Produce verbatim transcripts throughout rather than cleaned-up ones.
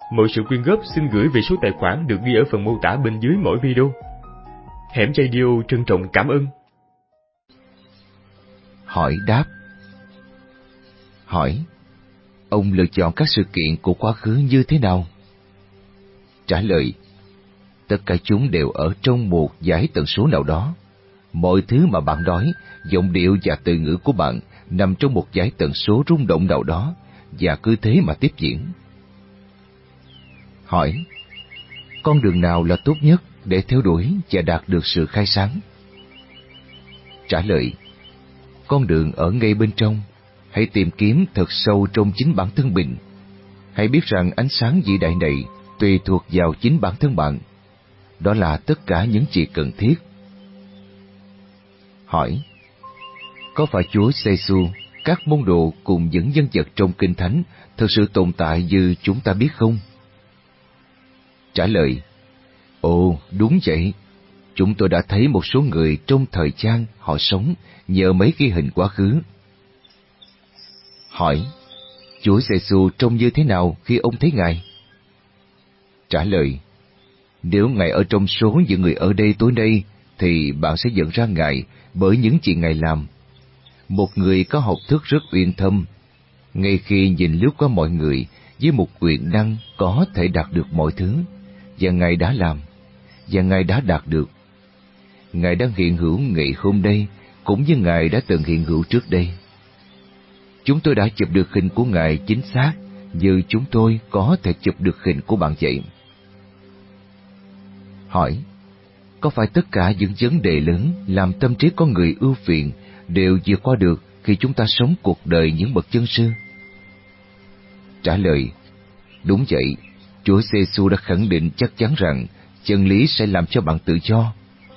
Mọi sự quyên góp xin gửi về số tài khoản được ghi ở phần mô tả bên dưới mỗi video. Hẻm Radio trân trọng cảm ơn. Hỏi đáp. Hỏi: ông lựa chọn các sự kiện của quá khứ như thế nào? Trả lời: tất cả chúng đều ở trong một dải tần số nào đó. Mọi thứ mà bạn nói, giọng điệu và từ ngữ của bạn nằm trong một dải tần số rung động nào đó, và cứ thế mà tiếp diễn. Hỏi: con đường nào là tốt nhất để theo đuổi và đạt được sự khai sáng? Trả lời: con đường ở ngay bên trong. Hãy tìm kiếm thật sâu trong chính bản thân mình. Hãy biết rằng ánh sáng vĩ đại này tùy thuộc vào chính bản thân bạn. Đó là tất cả những gì cần thiết. Hỏi: có phải Chúa Giêsu, các môn đồ cùng những nhân vật trong Kinh Thánh thực sự tồn tại như chúng ta biết không? Trả lời: ồ, đúng vậy. Chúng tôi đã thấy một số người trong thời gian họ sống nhờ mấy ghi hình quá khứ. Hỏi: Chúa Giêsu trông như thế nào khi ông thấy Ngài? Trả lời: nếu Ngài ở trong số những người ở đây tối nay, thì bạn sẽ nhận ra Ngài bởi những gì Ngài làm. Một người có học thức rất uyên thâm, ngay khi nhìn lướt qua mọi người với một quyền năng có thể đạt được mọi thứ, và Ngài đã làm, và Ngài đã đạt được. Ngài đang hiện hữu ngày hôm nay, cũng như Ngài đã từng hiện hữu trước đây. Chúng tôi đã chụp được hình của Ngài chính xác như chúng tôi có thể chụp được hình của bạn vậy. Hỏi: có phải tất cả những vấn đề lớn làm tâm trí con người ưu phiền đều vượt qua được khi chúng ta sống cuộc đời những bậc chân sư? Trả lời: đúng vậy. Chúa Giêsu đã khẳng định chắc chắn rằng chân lý sẽ làm cho bạn tự do.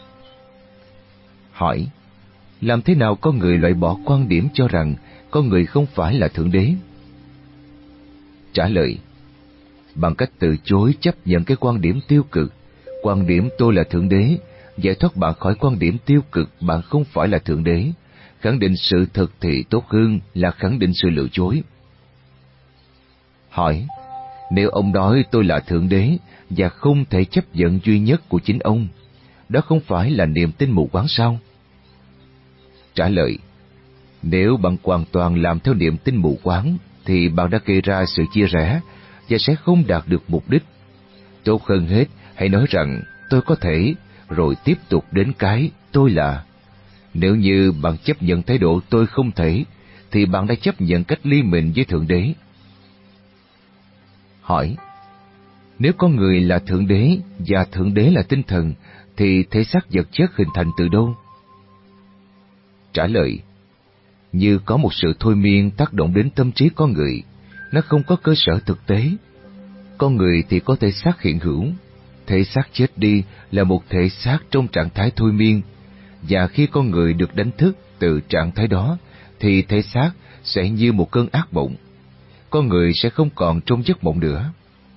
Hỏi: làm thế nào con người loại bỏ quan điểm cho rằng con người không phải là Thượng Đế? Trả lời: bằng cách từ chối chấp nhận cái quan điểm tiêu cực. Quan điểm tôi là Thượng Đế giải thoát bạn khỏi quan điểm tiêu cực bạn không phải là Thượng Đế. Khẳng định sự thật thì tốt hơn là khẳng định sự lừa dối. Hỏi: nếu ông nói tôi là Thượng Đế và không thể chấp nhận duy nhất của chính ông, đó không phải là niềm tin mù quáng sao? Trả lời: nếu bạn hoàn toàn làm theo niềm tin mù quáng, thì bạn đã gây ra sự chia rẽ và sẽ không đạt được mục đích. Tốt hơn hết, hãy nói rằng tôi có thể, rồi tiếp tục đến cái tôi là. Nếu như bạn chấp nhận thái độ tôi không thể, thì bạn đã chấp nhận cách ly mình với Thượng Đế. Hỏi: nếu con người là Thượng Đế và Thượng Đế là tinh thần, thì thể xác vật chất hình thành từ đâu? Trả lời: như có một sự thôi miên tác động đến tâm trí con người, nó không có cơ sở thực tế. Con người thì có thể xác hiện hữu, thể xác chết đi là một thể xác trong trạng thái thôi miên, và khi con người được đánh thức từ trạng thái đó, thì thể xác sẽ như một cơn ác mộng. Con người sẽ không còn trong giấc mộng nữa.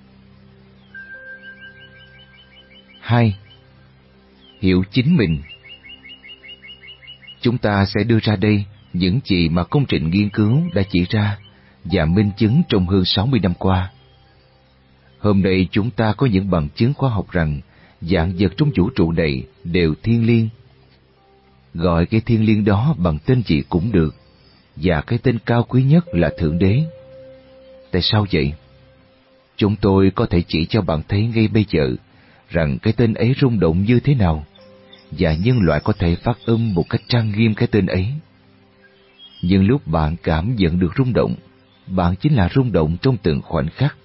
Hai. Hiểu chính mình. Chúng ta sẽ đưa ra đây những gì mà công trình nghiên cứu đã chỉ ra và minh chứng trong hơn sáu mươi năm qua. Hôm nay chúng ta có những bằng chứng khoa học rằng vạn vật trong vũ trụ này đều thiêng liêng. Gọi cái thiêng liêng đó bằng tên gì cũng được, và cái tên cao quý nhất là Thượng Đế. Tại sao vậy? Chúng tôi có thể chỉ cho bạn thấy ngay bây giờ rằng cái tên ấy rung động như thế nào, và nhân loại có thể phát âm một cách trang nghiêm cái tên ấy. Nhưng lúc bạn cảm nhận được rung động, bạn chính là rung động trong từng khoảnh khắc.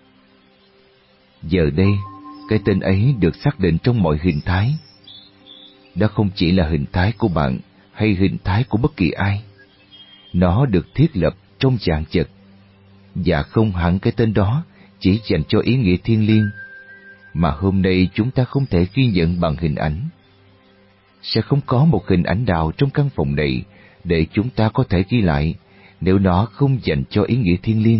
Giờ đây, cái tên ấy được xác định trong mọi hình thái. Đó không chỉ là hình thái của bạn hay hình thái của bất kỳ ai. Nó được thiết lập trong dạng vật, và không hẳn cái tên đó chỉ dành cho ý nghĩa thiêng liêng, mà hôm nay chúng ta không thể ghi nhận bằng hình ảnh. Sẽ không có một hình ảnh nào trong căn phòng này để chúng ta có thể ghi lại nếu nó không dành cho ý nghĩa thiêng liêng.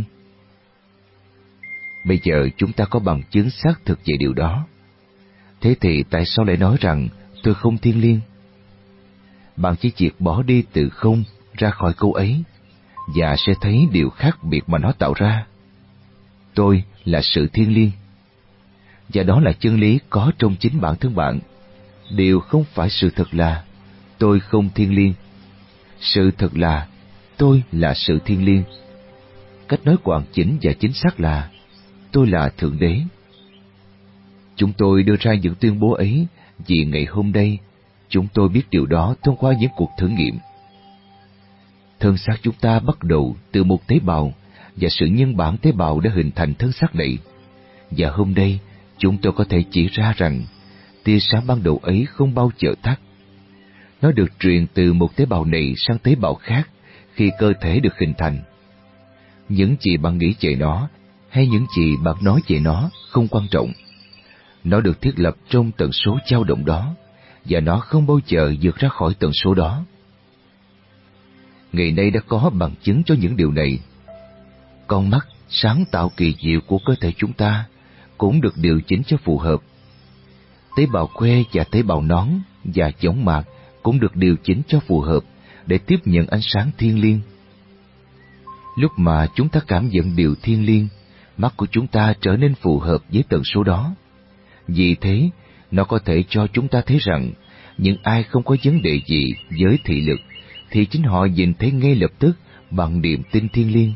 Bây giờ chúng ta có bằng chứng xác thực về điều đó. Thế thì tại sao lại nói rằng tôi không thiêng liêng? Bạn chỉ triệt bỏ đi từ không ra khỏi câu ấy, và sẽ thấy điều khác biệt mà nó tạo ra. tôi là sự thiêng liêng. Và đó là chân lý có trong chính bản thân bạn. Điều không phải sự thật là tôi không thiêng liêng. Sự thật là tôi là sự thiêng liêng. Cách nói hoàn chỉnh và chính xác là tôi là Thượng Đế. Chúng tôi đưa ra những tuyên bố ấy vì ngày hôm nay chúng tôi biết điều đó thông qua những cuộc thử nghiệm. Thân xác chúng ta bắt đầu từ một tế bào, và sự nhân bản tế bào đã hình thành thân xác này. Và hôm nay chúng tôi có thể chỉ ra rằng tia sáng ban đầu ấy không bao giờ tắt. Nó được truyền từ một tế bào này sang tế bào khác khi cơ thể được hình thành. Những gì bạn nghĩ về nó hay những gì bạn nói về nó không quan trọng. Nó được thiết lập trong tần số dao động đó, và nó không bao giờ vượt ra khỏi tần số đó. Ngày nay đã có bằng chứng cho những điều này. Con mắt sáng tạo kỳ diệu của cơ thể chúng ta cũng được điều chỉnh cho phù hợp. Tế bào que và tế bào nón và chóng mặt cũng được điều chỉnh cho phù hợp để tiếp nhận ánh sáng thiêng liêng. Lúc mà chúng ta cảm nhận điều thiêng liêng, mắt của chúng ta trở nên phù hợp với tần số đó. Vì thế, nó có thể cho chúng ta thấy rằng những ai không có vấn đề gì với thị lực thì chính họ nhìn thấy ngay lập tức bằng niềm tin thiêng liêng.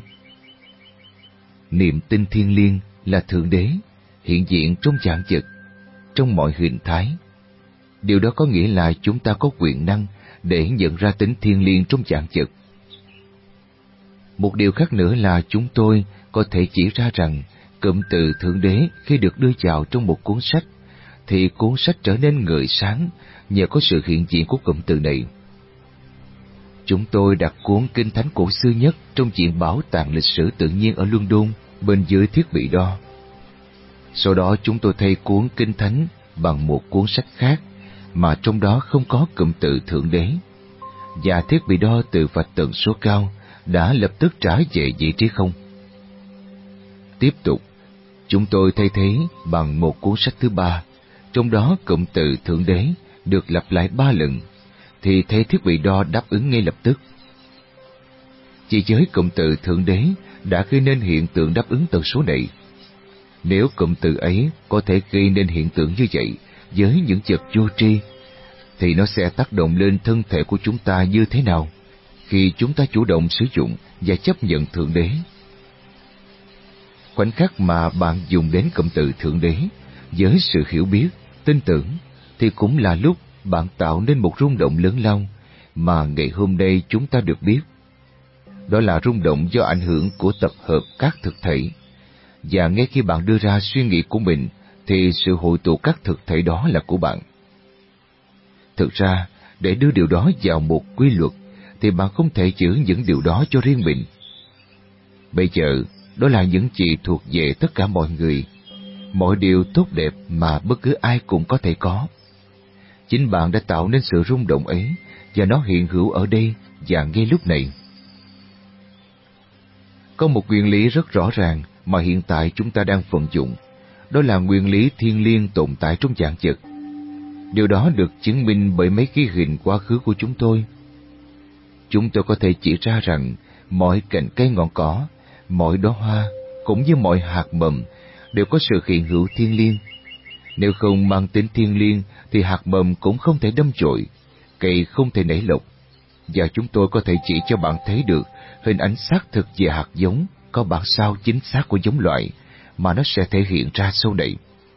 Niềm tin thiêng liêng là Thượng Đế hiện diện trong dạng vật, trong mọi hình thái. Điều đó có nghĩa là chúng ta có quyền năng để nhận ra tính thiêng liêng trong dạng vật. Một điều khác nữa là chúng tôi có thể chỉ ra rằng cụm từ Thượng Đế khi được đưa vào trong một cuốn sách thì cuốn sách trở nên ngời sáng nhờ có sự hiện diện của cụm từ này. Chúng tôi đặt cuốn Kinh Thánh cổ xưa nhất trong viện bảo tàng lịch sử tự nhiên ở London bên dưới thiết bị đo. Sau đó chúng tôi thay cuốn Kinh Thánh bằng một cuốn sách khác mà trong đó không có cụm từ Thượng Đế, và thiết bị đo từ vạch tần số cao đã lập tức trả về vị trí không. Tiếp tục, chúng tôi thay thế bằng một cuốn sách thứ ba, trong đó cụm từ Thượng Đế được lặp lại ba lần, thì thấy thiết bị đo đáp ứng ngay lập tức. Chỉ với cụm từ Thượng Đế đã gây nên hiện tượng đáp ứng tần số này. Nếu cụm từ ấy có thể gây nên hiện tượng như vậy với những vật vô tri, thì nó sẽ tác động lên thân thể của chúng ta như thế nào khi chúng ta chủ động sử dụng và chấp nhận Thượng Đế. Khoảnh khắc mà bạn dùng đến cụm từ Thượng Đế với sự hiểu biết, tin tưởng, thì cũng là lúc bạn tạo nên một rung động lớn lao mà ngày hôm nay chúng ta được biết. Đó là rung động do ảnh hưởng của tập hợp các thực thể. Và ngay khi bạn đưa ra suy nghĩ của mình, thì sự hội tụ các thực thể đó là của bạn. Thực ra, để đưa điều đó vào một quy luật, thì bạn không thể giữ những điều đó cho riêng mình. Bây giờ, đó là những gì thuộc về tất cả mọi người, mọi điều tốt đẹp mà bất cứ ai cũng có thể có. Chính bạn đã tạo nên sự rung động ấy, và nó hiện hữu ở đây và ngay lúc này. Có một nguyên lý rất rõ ràng mà hiện tại chúng ta đang vận dụng, đó là nguyên lý thiêng liêng tồn tại trong dạng vật. Điều đó được chứng minh bởi mấy ký hình quá khứ của chúng tôi. Chúng tôi có thể chỉ ra rằng mọi cành cây ngọn cỏ, mọi đóa hoa, cũng như mọi hạt mầm đều có sự hiện hữu thiêng liêng. Nếu không mang tính thiêng liêng thì hạt mầm cũng không thể đâm chồi, cây không thể nảy lộc. Và chúng tôi có thể chỉ cho bạn thấy được hình ảnh xác thực về hạt giống, có bản sao chính xác của giống loại mà nó sẽ thể hiện ra sau này.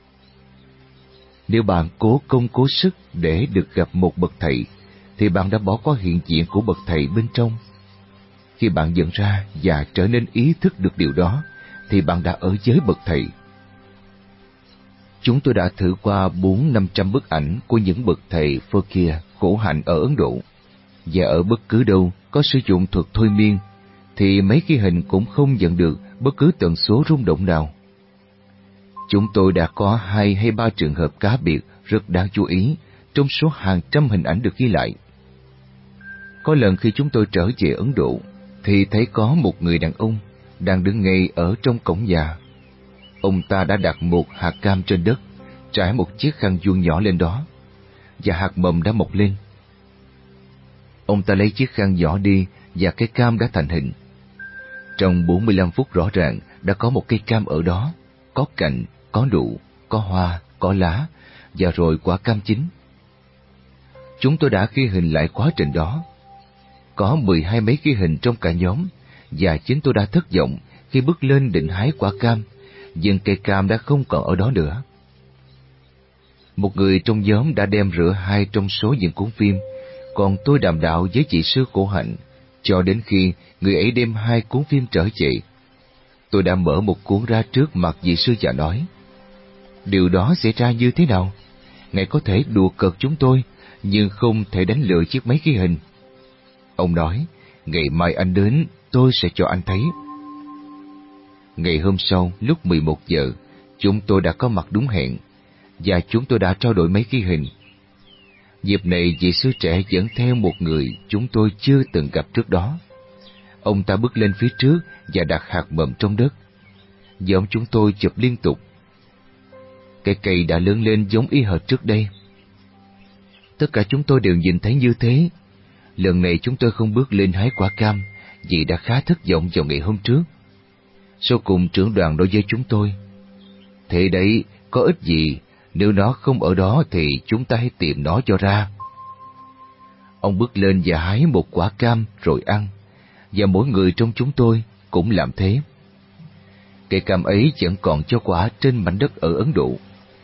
Nếu bạn cố công cố sức để được gặp một bậc thầy, thì bạn đã bỏ qua hiện diện của bậc thầy bên trong. Khi bạn nhận ra và trở nên ý thức được điều đó, thì bạn đã ở với bậc thầy. Chúng tôi đã thử qua bốn năm trăm bức ảnh của những bậc thầy Fakir khổ hạnh ở Ấn Độ, và ở bất cứ đâu có sử dụng thuật thôi miên, thì mấy cái hình cũng không nhận được bất cứ tần số rung động nào. Chúng tôi đã có hai hay ba trường hợp cá biệt rất đáng chú ý trong số hàng trăm hình ảnh được ghi lại. Có lần khi chúng tôi trở về Ấn Độ, thì thấy có một người đàn ông đang đứng ngay ở trong cổng nhà. Ông ta đã đặt một hạt cam trên đất, trải một chiếc khăn vuông nhỏ lên đó, và hạt mầm đã mọc lên. Ông ta lấy chiếc khăn nhỏ đi và cái cam đã thành hình. Trong bốn mươi lăm phút rõ ràng, đã có một cây cam ở đó, có cành, có nụ, có hoa, có lá, và rồi quả cam chín. Chúng tôi đã ghi hình lại quá trình đó. Có mười hai mấy ghi hình trong cả nhóm, và chính tôi đã thất vọng khi bước lên định hái quả cam, nhưng cây cam đã không còn ở đó nữa. Một người trong nhóm đã đem rửa hai trong số những cuốn phim, còn tôi đàm đạo với chị Sư Cổ Hạnh, cho đến khi người ấy đem hai cuốn phim trở về. Tôi đã mở một cuốn ra trước mặt vị sư và nói, điều đó xảy ra như thế nào? Ngài có thể đùa cợt chúng tôi, nhưng không thể đánh lừa chiếc máy ghi hình. Ông nói, ngày mai anh đến, tôi sẽ cho anh thấy. Ngày hôm sau, lúc mười một giờ, chúng tôi đã có mặt đúng hẹn, và chúng tôi đã trao đổi máy ghi hình. Dịp này, vị sư trẻ dẫn theo một người chúng tôi chưa từng gặp trước đó. Ông ta bước lên phía trước và đặt hạt mầm trong đất. Nhóm chúng tôi chụp liên tục. Cây cây đã lớn lên giống y hệt trước đây. Tất cả chúng tôi đều nhìn thấy như thế. Lần này chúng tôi không bước lên hái quả cam, vì đã khá thất vọng vào ngày hôm trước. Sau cùng trưởng đoàn nói với chúng tôi, thế đấy, có ích gì, nếu nó không ở đó thì chúng ta hãy tìm nó cho ra. Ông bước lên và hái một quả cam rồi ăn, và mỗi người trong chúng tôi cũng làm thế. Cây cam ấy vẫn còn cho quả trên mảnh đất ở Ấn Độ.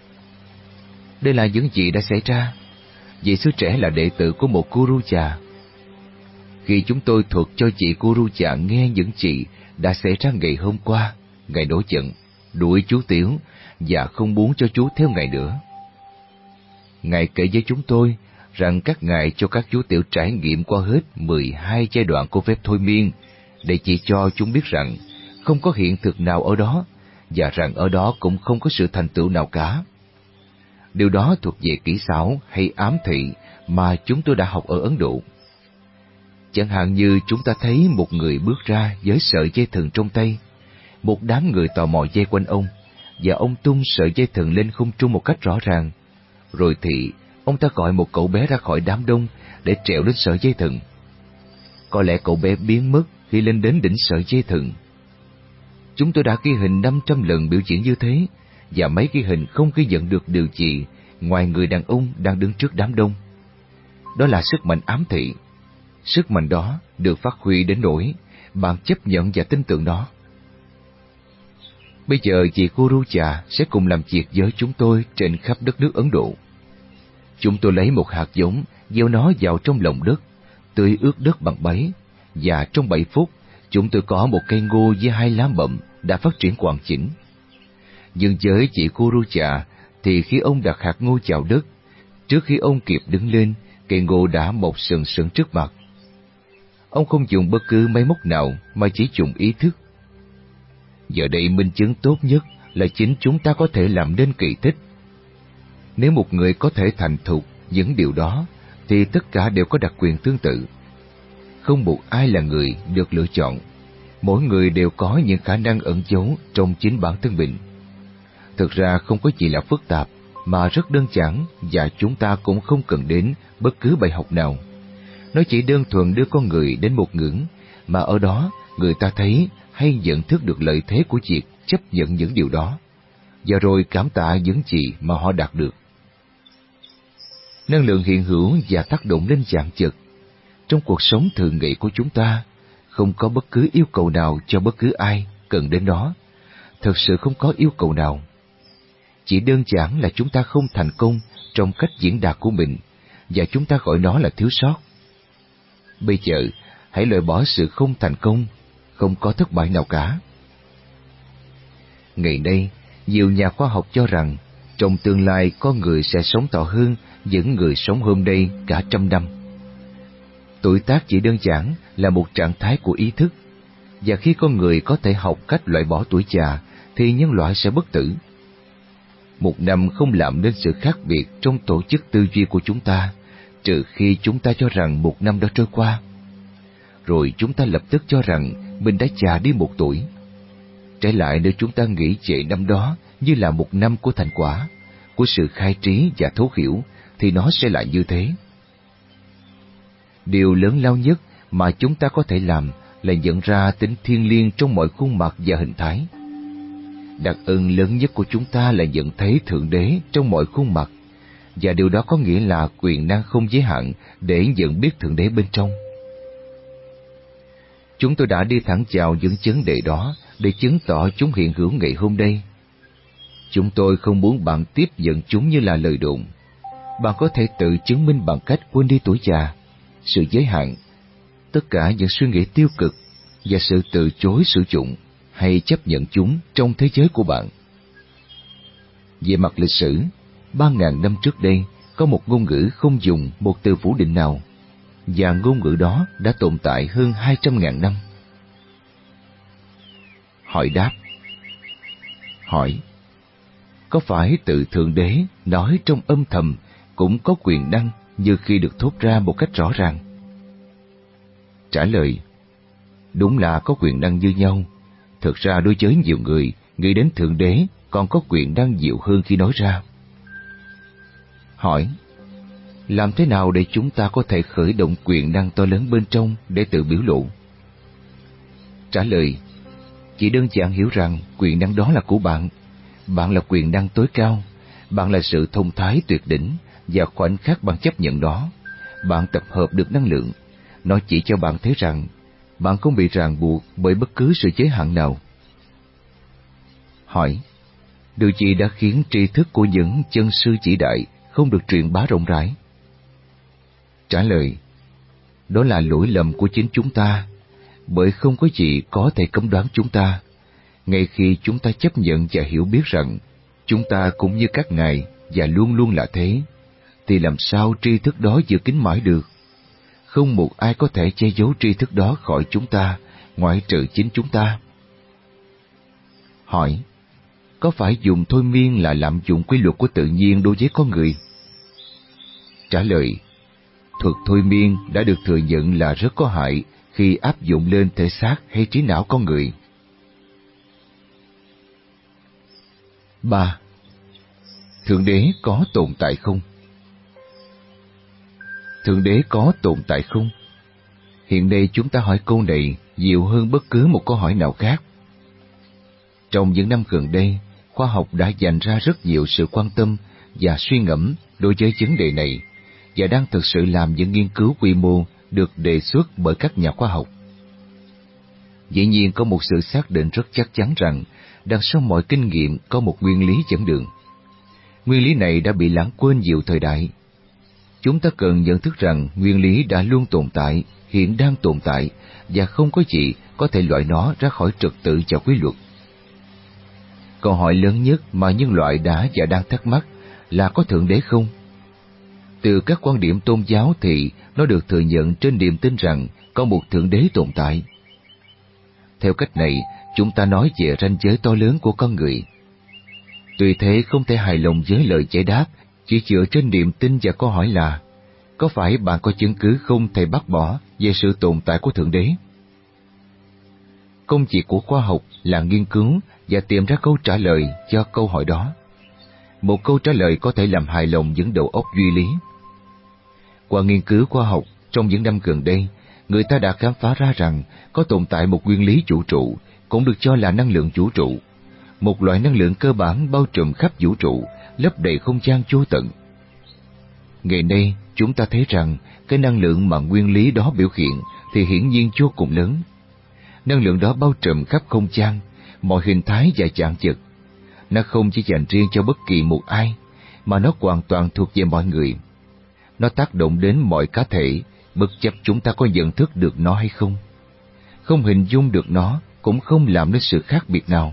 Đây là những gì đã xảy ra. Vị sư trẻ là đệ tử của một guru già. Khi chúng tôi thuật cho chị guru già nghe những gì đã xảy ra ngày hôm qua, ngài nổi giận, đuổi chú Tiểu và không muốn cho chú theo ngài nữa. Ngài kể với chúng tôi rằng các ngài cho các chú Tiểu trải nghiệm qua hết mười hai giai đoạn của phép thôi miên, để chỉ cho chúng biết rằng không có hiện thực nào ở đó, và rằng ở đó cũng không có sự thành tựu nào cả. Điều đó thuộc về kỹ xảo hay ám thị mà chúng tôi đã học ở Ấn Độ. Chẳng hạn như chúng ta thấy một người bước ra với sợi dây thừng trong tay, một đám người tò mò dây quanh ông, và ông tung sợi dây thừng lên không trung một cách rõ ràng. Rồi thì ông ta gọi một cậu bé ra khỏi đám đông để trèo lên sợi dây thừng. Có lẽ cậu bé biến mất khi lên đến đỉnh sợi dây thừng. Chúng tôi đã ghi hình năm trăm lần biểu diễn như thế, và mấy ghi hình không ghi nhận được điều gì ngoài người đàn ông đang đứng trước đám đông. Đó là sức mạnh ám thị. Sức mạnh đó được phát huy đến nỗi bạn chấp nhận và tin tưởng nó. Bây giờ chị Guru già sẽ cùng làm việc với chúng tôi trên khắp đất nước Ấn Độ. Chúng tôi lấy một hạt giống, gieo nó vào trong lòng đất, tưới ướt đất bằng bấy, và trong bảy phút, chúng tôi có một cây ngô với hai lá mầm đã phát triển hoàn chỉnh. Nhưng với chị Guru già thì khi ông đặt hạt ngô vào đất, trước khi ông kịp đứng lên, cây ngô đã mọc sừng sững trước mặt. Ông không dùng bất cứ máy móc nào mà chỉ dùng ý thức. Giờ đây minh chứng tốt nhất là chính chúng ta có thể làm nên kỳ tích. Nếu một người có thể thành thục những điều đó, thì tất cả đều có đặc quyền tương tự. Không buộc ai là người được lựa chọn. Mỗi người đều có những khả năng ẩn giấu trong chính bản thân mình. Thực ra không có gì là phức tạp, mà rất đơn giản, và chúng ta cũng không cần đến bất cứ bài học nào. Nó chỉ đơn thuần đưa con người đến một ngưỡng, mà ở đó người ta thấy hay nhận thức được lợi thế của việc chấp nhận những điều đó, và rồi cảm tạ những gì mà họ đạt được. Năng lượng hiện hữu và tác động lên dạng vật. Trong cuộc sống thường ngày của chúng ta, không có bất cứ yêu cầu nào cho bất cứ ai cần đến nó. Thật sự không có yêu cầu nào. Chỉ đơn giản là chúng ta không thành công trong cách diễn đạt của mình, và chúng ta gọi nó là thiếu sót. Bây giờ, hãy loại bỏ sự không thành công, không có thất bại nào cả. Ngày nay, nhiều nhà khoa học cho rằng trong tương lai con người sẽ sống thọ hơn những người sống hôm nay cả trăm năm. Tuổi tác chỉ đơn giản là một trạng thái của ý thức, và khi con người có thể học cách loại bỏ tuổi già thì nhân loại sẽ bất tử. Một năm không làm nên sự khác biệt trong tổ chức tư duy của chúng ta, trừ khi chúng ta cho rằng một năm đã trôi qua. Rồi chúng ta lập tức cho rằng mình đã già đi một tuổi. Trái lại, nếu chúng ta nghĩ về năm đó như là một năm của thành quả, của sự khai trí và thấu hiểu, thì nó sẽ là như thế. Điều lớn lao nhất mà chúng ta có thể làm là nhận ra tính thiêng liêng trong mọi khuôn mặt và hình thái. Đặc ân lớn nhất của chúng ta là nhận thấy Thượng Đế trong mọi khuôn mặt, và điều đó có nghĩa là quyền năng không giới hạn để nhận biết Thượng Đế bên trong. Chúng tôi đã đi thẳng vào những vấn đề đó để chứng tỏ chúng hiện hữu ngày hôm nay. Chúng tôi không muốn bạn tiếp nhận chúng như là lời đồn. Bạn có thể tự chứng minh bằng cách quên đi tuổi già, sự giới hạn, tất cả những suy nghĩ tiêu cực và sự từ chối sử dụng hay chấp nhận chúng trong thế giới của bạn. Về mặt lịch sử, ba ngàn năm trước đây có một ngôn ngữ không dùng một từ phủ định nào, và ngôn ngữ đó đã tồn tại hơn hai trăm ngàn năm. Hỏi đáp. Hỏi: có phải tự Thượng Đế nói trong âm thầm cũng có quyền năng như khi được thốt ra một cách rõ ràng? Trả lời: đúng là có quyền năng như nhau. Thực ra đối với nhiều người, nghĩ đến Thượng Đế còn có quyền năng nhiều hơn khi nói ra. Hỏi: làm thế nào để chúng ta có thể khởi động quyền năng to lớn bên trong để tự biểu lộ? Trả lời: chỉ đơn giản hiểu rằng quyền năng đó là của bạn. Bạn là quyền năng tối cao, bạn là sự thông thái tuyệt đỉnh, và khoảnh khắc bạn chấp nhận đó, bạn tập hợp được năng lượng. Nó chỉ cho bạn thấy rằng bạn không bị ràng buộc bởi bất cứ sự giới hạn nào. Hỏi: điều gì đã khiến tri thức của những chân sư chỉ đại không được truyền bá rộng rãi? Trả lời: đó là lỗi lầm của chính chúng ta, bởi không có gì có thể cấm đoán chúng ta. Ngay khi chúng ta chấp nhận và hiểu biết rằng chúng ta cũng như các ngài và luôn luôn là thế, thì làm sao tri thức đó giữ kín mãi được? Không một ai có thể che giấu tri thức đó khỏi chúng ta, ngoại trừ chính chúng ta. Hỏi: có phải dùng thôi miên là lạm dụng quy luật của tự nhiên đối với con người? Trả lời: thuật thôi miên đã được thừa nhận là rất có hại khi áp dụng lên thể xác hay trí não con người. ba. Thượng Đế có tồn tại không? Thượng Đế có tồn tại không? Hiện nay chúng ta hỏi câu này nhiều hơn bất cứ một câu hỏi nào khác. Trong những năm gần đây, khoa học đã dành ra rất nhiều sự quan tâm và suy ngẫm đối với vấn đề này, và đang thực sự làm những nghiên cứu quy mô được đề xuất bởi các nhà khoa học. Dĩ nhiên có một sự xác định rất chắc chắn rằng đằng sau mọi kinh nghiệm có một nguyên lý dẫn đường. Nguyên lý này đã bị lãng quên nhiều thời đại. Chúng ta cần nhận thức rằng nguyên lý đã luôn tồn tại, hiện đang tồn tại, và không có gì có thể loại nó ra khỏi trật tự và quy luật. Câu hỏi lớn nhất mà nhân loại đã và đang thắc mắc là có Thượng Đế không? Từ các quan điểm tôn giáo thì nó được thừa nhận trên niềm tin rằng có một Thượng Đế tồn tại. Theo cách này, chúng ta nói về ranh giới to lớn của con người. Tuy thế không thể hài lòng với lời giải đáp chỉ dựa trên niềm tin và câu hỏi là: có phải bạn có chứng cứ không thể bác bỏ về sự tồn tại của Thượng Đế? Công việc của khoa học là nghiên cứu và tìm ra câu trả lời cho câu hỏi đó. Một câu trả lời có thể làm hài lòng những đầu óc duy lý. Qua nghiên cứu khoa học trong những năm gần đây, người ta đã khám phá ra rằng có tồn tại một nguyên lý vũ trụ, cũng được cho là năng lượng vũ trụ, một loại năng lượng cơ bản bao trùm khắp vũ trụ, lấp đầy không gian vô tận. Ngày nay, chúng ta thấy rằng cái năng lượng mà nguyên lý đó biểu hiện thì hiển nhiên vô cùng lớn. Năng lượng đó bao trùm khắp không gian, mọi hình thái và dạng vật. Nó không chỉ dành riêng cho bất kỳ một ai, mà nó hoàn toàn thuộc về mọi người. Nó tác động đến mọi cá thể, bất chấp chúng ta có nhận thức được nó hay không. Không hình dung được nó cũng không làm nên sự khác biệt nào.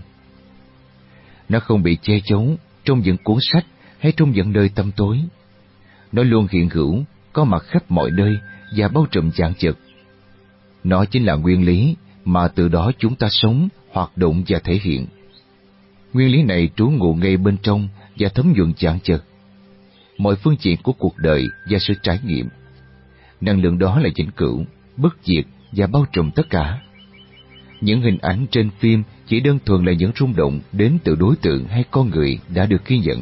Nó không bị che giấu trong những cuốn sách hay trong những nơi tăm tối. Nó luôn hiện hữu, có mặt khắp mọi nơi và bao trùm dạng vật. Nó chính là nguyên lý mà từ đó chúng ta sống, hoạt động và thể hiện. Nguyên lý này trú ngụ ngay bên trong và thấm nhuần dạng vật, mọi phương diện của cuộc đời và sự trải nghiệm. Năng lượng đó là vĩnh cửu, bất diệt và bao trùm tất cả. Những hình ảnh trên phim chỉ đơn thuần là những rung động đến từ đối tượng hay con người đã được ghi nhận.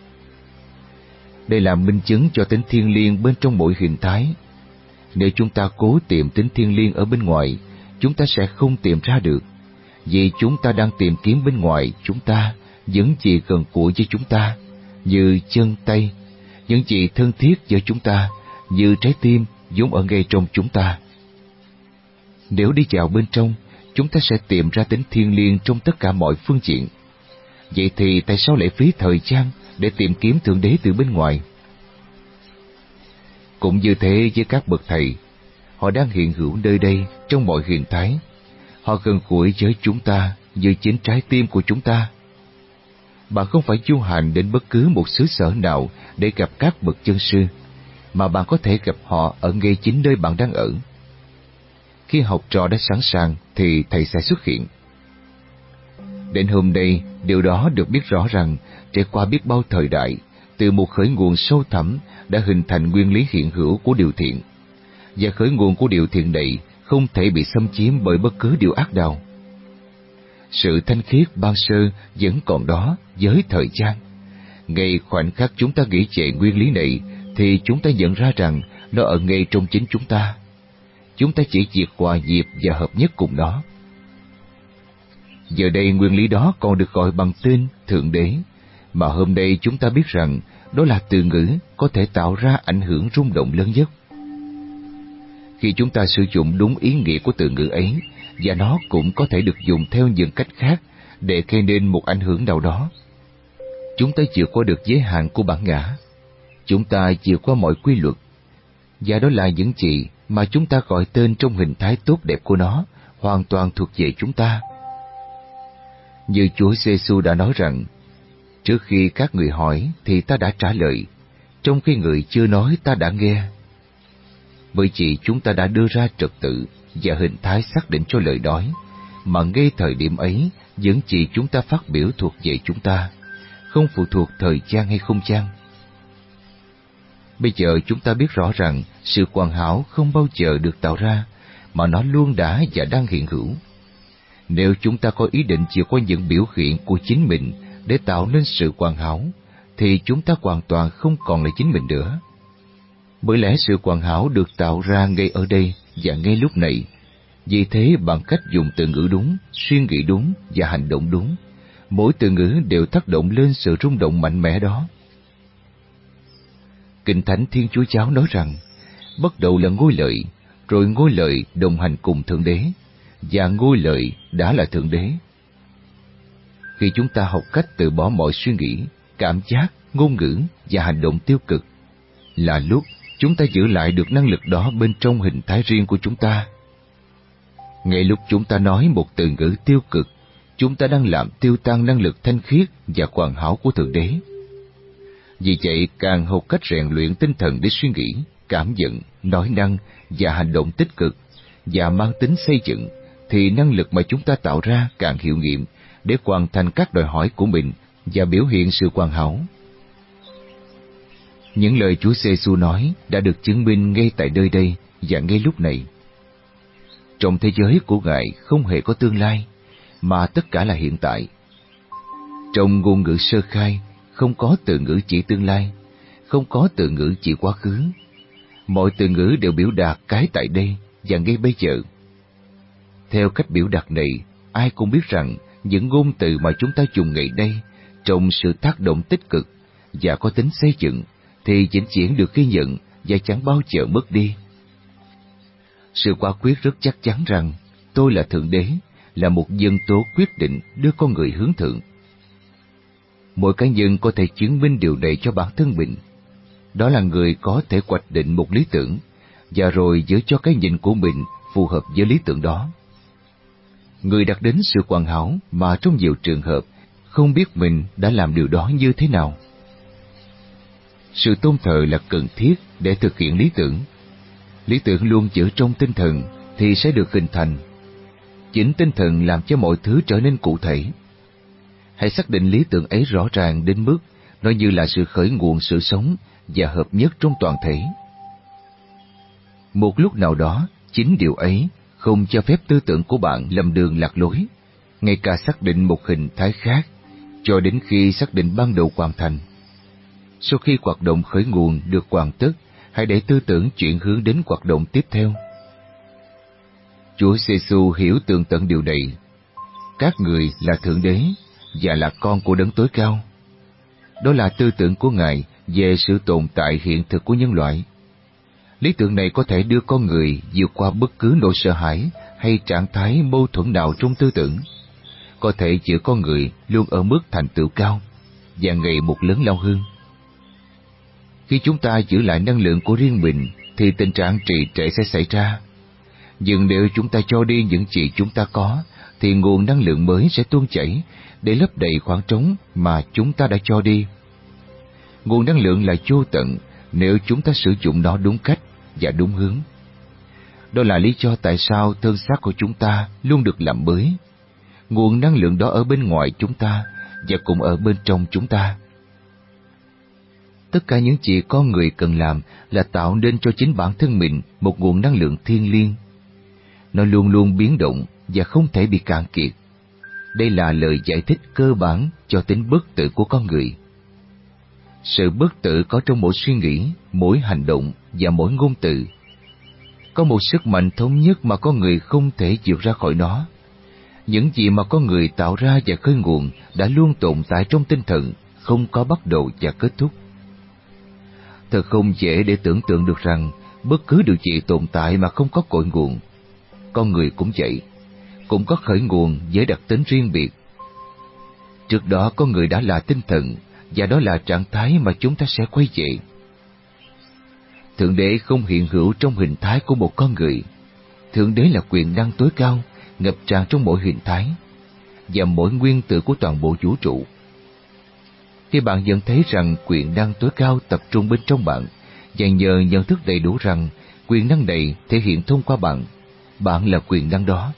Đây là minh chứng cho tính thiêng liêng bên trong mỗi hình thái. Nếu chúng ta cố tìm tính thiêng liêng ở bên ngoài, chúng ta sẽ không tìm ra được. vì chúng ta đang tìm kiếm bên ngoài chúng ta những gì gần gũi với chúng ta, như chân tay, những gì thân thiết với chúng ta, như trái tim vốn ở ngay trong chúng ta. Nếu đi vào bên trong, chúng ta sẽ tìm ra tính thiêng liêng trong tất cả mọi phương diện. Vậy thì tại sao lại phí thời gian để tìm kiếm Thượng Đế từ bên ngoài? Cũng như thế với các bậc thầy, họ đang hiện hữu nơi đây trong mọi hình thái. Họ gần gũi với chúng ta như chính trái tim của chúng ta. Bạn không phải du hành đến bất cứ một xứ sở nào để gặp các bậc chân sư, mà bạn có thể gặp họ ở ngay chính nơi bạn đang ở. Khi học trò đã sẵn sàng thì thầy sẽ xuất hiện. Đến hôm nay, điều đó được biết rõ rằng trải qua biết bao thời đại, từ một khởi nguồn sâu thẳm đã hình thành nguyên lý hiện hữu của điều thiện. Và khởi nguồn của điều thiện này không thể bị xâm chiếm bởi bất cứ điều ác nào. Sự thanh khiết ban sơ vẫn còn đó với thời gian. Ngay khoảnh khắc chúng ta nghĩ về nguyên lý này, thì chúng ta nhận ra rằng nó ở ngay trong chính chúng ta. Chúng ta chỉ việc hòa nhịp và hợp nhất cùng nó. Giờ đây nguyên lý đó còn được gọi bằng tên Thượng Đế, mà hôm nay chúng ta biết rằng đó là từ ngữ có thể tạo ra ảnh hưởng rung động lớn nhất. Khi chúng ta sử dụng đúng ý nghĩa của từ ngữ ấy, và nó cũng có thể được dùng theo những cách khác để gây nên một ảnh hưởng nào đó, chúng ta vượt qua được giới hạn của bản ngã. Chúng ta vượt qua mọi quy luật, và đó là những gì mà chúng ta gọi tên trong hình thái tốt đẹp của nó, hoàn toàn thuộc về chúng ta. Như Chúa Giêsu đã nói rằng, trước khi các người hỏi thì ta đã trả lời, trong khi người chưa nói ta đã nghe. Bởi vì chúng ta đã đưa ra trật tự và hình thái xác định cho lời nói, mà ngay thời điểm ấy, những gì chúng ta phát biểu thuộc về chúng ta, không phụ thuộc thời gian hay không gian. Bây giờ chúng ta biết rõ rằng sự hoàn hảo không bao giờ được tạo ra, mà nó luôn đã và đang hiện hữu. Nếu chúng ta có ý định chịu qua những biểu hiện của chính mình để tạo nên sự hoàn hảo, thì chúng ta hoàn toàn không còn là chính mình nữa. Bởi lẽ sự hoàn hảo được tạo ra ngay ở đây và ngay lúc này. Vì thế, bằng cách dùng từ ngữ đúng, suy nghĩ đúng và hành động đúng, mỗi từ ngữ đều tác động lên sự rung động mạnh mẽ đó. Kinh Thánh Thiên Chúa Giáo nói rằng, bắt đầu là ngôi lợi, rồi ngôi lợi đồng hành cùng Thượng Đế, và ngôi lợi đã là Thượng Đế. Khi chúng ta học cách từ bỏ mọi suy nghĩ, cảm giác, ngôn ngữ và hành động tiêu cực, là lúc chúng ta giữ lại được năng lực đó bên trong hình thái riêng của chúng ta. Ngay lúc chúng ta nói một từ ngữ tiêu cực, chúng ta đang làm tiêu tan năng lực thanh khiết và hoàn hảo của Thượng Đế. Vì vậy, càng học cách rèn luyện tinh thần để suy nghĩ, cảm nhận, nói năng và hành động tích cực và mang tính xây dựng, thì năng lực mà chúng ta tạo ra càng hiệu nghiệm để hoàn thành các đòi hỏi của mình và biểu hiện sự hoàn hảo. Những lời Chúa Giêsu nói đã được chứng minh ngay tại nơi đây và ngay lúc này. Trong thế giới của Ngài không hề có tương lai, mà tất cả là hiện tại. Trong ngôn ngữ sơ khai, không có từ ngữ chỉ tương lai, không có từ ngữ chỉ quá khứ. Mọi từ ngữ đều biểu đạt cái tại đây và ngay bây giờ. Theo cách biểu đạt này, ai cũng biết rằng những ngôn từ mà chúng ta dùng ngày nay trong sự tác động tích cực và có tính xây dựng thì vĩnh viễn được ghi nhận và chẳng bao giờ mất đi. Sự quả quyết rất chắc chắn rằng tôi là Thượng Đế là một nhân tố quyết định đưa con người hướng thượng. Mỗi cá nhân có thể chứng minh điều này cho bản thân mình. Đó là người có thể hoạch định một lý tưởng và rồi giữ cho cái nhìn của mình phù hợp với lý tưởng đó. Người đạt đến sự hoàn hảo mà trong nhiều trường hợp không biết mình đã làm điều đó như thế nào. Sự tôn thờ là cần thiết để thực hiện lý tưởng. Lý tưởng luôn giữ trong tinh thần thì sẽ được hình thành. Chính tinh thần làm cho mọi thứ trở nên cụ thể. Hãy xác định lý tưởng ấy rõ ràng đến mức nó như là sự khởi nguồn sự sống và hợp nhất trong toàn thể. Một lúc nào đó, chính điều ấy không cho phép tư tưởng của bạn lầm đường lạc lối, ngay cả xác định một hình thái khác, cho đến khi xác định ban đầu hoàn thành. Sau khi hoạt động khởi nguồn được hoàn tất, hãy để tư tưởng chuyển hướng đến hoạt động tiếp theo. Chúa Giêsu hiểu tường tận điều này. các người là Thượng Đế và là con của Đấng Tối Cao. Đó là tư tưởng của Ngài về sự tồn tại hiện thực của nhân loại. Lý tưởng này có thể đưa con người vượt qua bất cứ nỗi sợ hãi hay trạng thái mâu thuẫn nào trong tư tưởng, có thể giữ con người luôn ở mức thành tựu cao và ngày một lớn lao hơn. Khi chúng ta giữ lại năng lượng của riêng mình thì tình trạng trì trệ sẽ xảy ra. Nhưng nếu chúng ta cho đi những gì chúng ta có thì nguồn năng lượng mới sẽ tuôn chảy để lấp đầy khoảng trống mà chúng ta đã cho đi. Nguồn năng lượng là vô tận nếu chúng ta sử dụng nó đúng cách và đúng hướng. Đó là lý do tại sao thân xác của chúng ta luôn được làm mới. Nguồn năng lượng đó ở bên ngoài chúng ta và cũng ở bên trong chúng ta. Tất cả những gì con người cần làm là tạo nên cho chính bản thân mình một nguồn năng lượng thiêng liêng. Nó luôn luôn biến động và không thể bị cạn kiệt. Đây là lời giải thích cơ bản cho tính bất tử của con người. Sự bất tử có trong mỗi suy nghĩ, mỗi hành động và mỗi ngôn từ. Có một sức mạnh thống nhất mà con người không thể vượt ra khỏi nó. Những gì mà con người tạo ra và khơi nguồn đã luôn tồn tại trong tinh thần, không có bắt đầu và kết thúc. Thật không dễ để tưởng tượng được rằng bất cứ điều gì tồn tại mà không có cội nguồn. Con người cũng vậy, cũng có khởi nguồn với đặc tính riêng biệt. Trước đó con người đã là tinh thần, và đó là trạng thái mà chúng ta sẽ quay về. Thượng Đế không hiện hữu trong hình thái của một con người. Thượng Đế là quyền năng tối cao, ngập tràn trong mỗi hình thái, và mỗi nguyên tử của toàn bộ vũ trụ. Khi bạn nhận thấy rằng quyền năng tối cao tập trung bên trong bạn, và nhờ nhận thức đầy đủ rằng quyền năng này thể hiện thông qua bạn, bạn là quyền năng đó.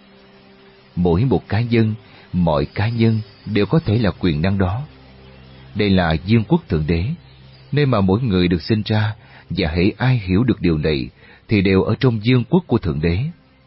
Mỗi một cá nhân, mọi cá nhân đều có thể là quyền năng đó. Đây là vương quốc Thượng Đế, nơi mà mỗi người được sinh ra, và hễ ai hiểu được điều này thì đều ở trong vương quốc của Thượng Đế.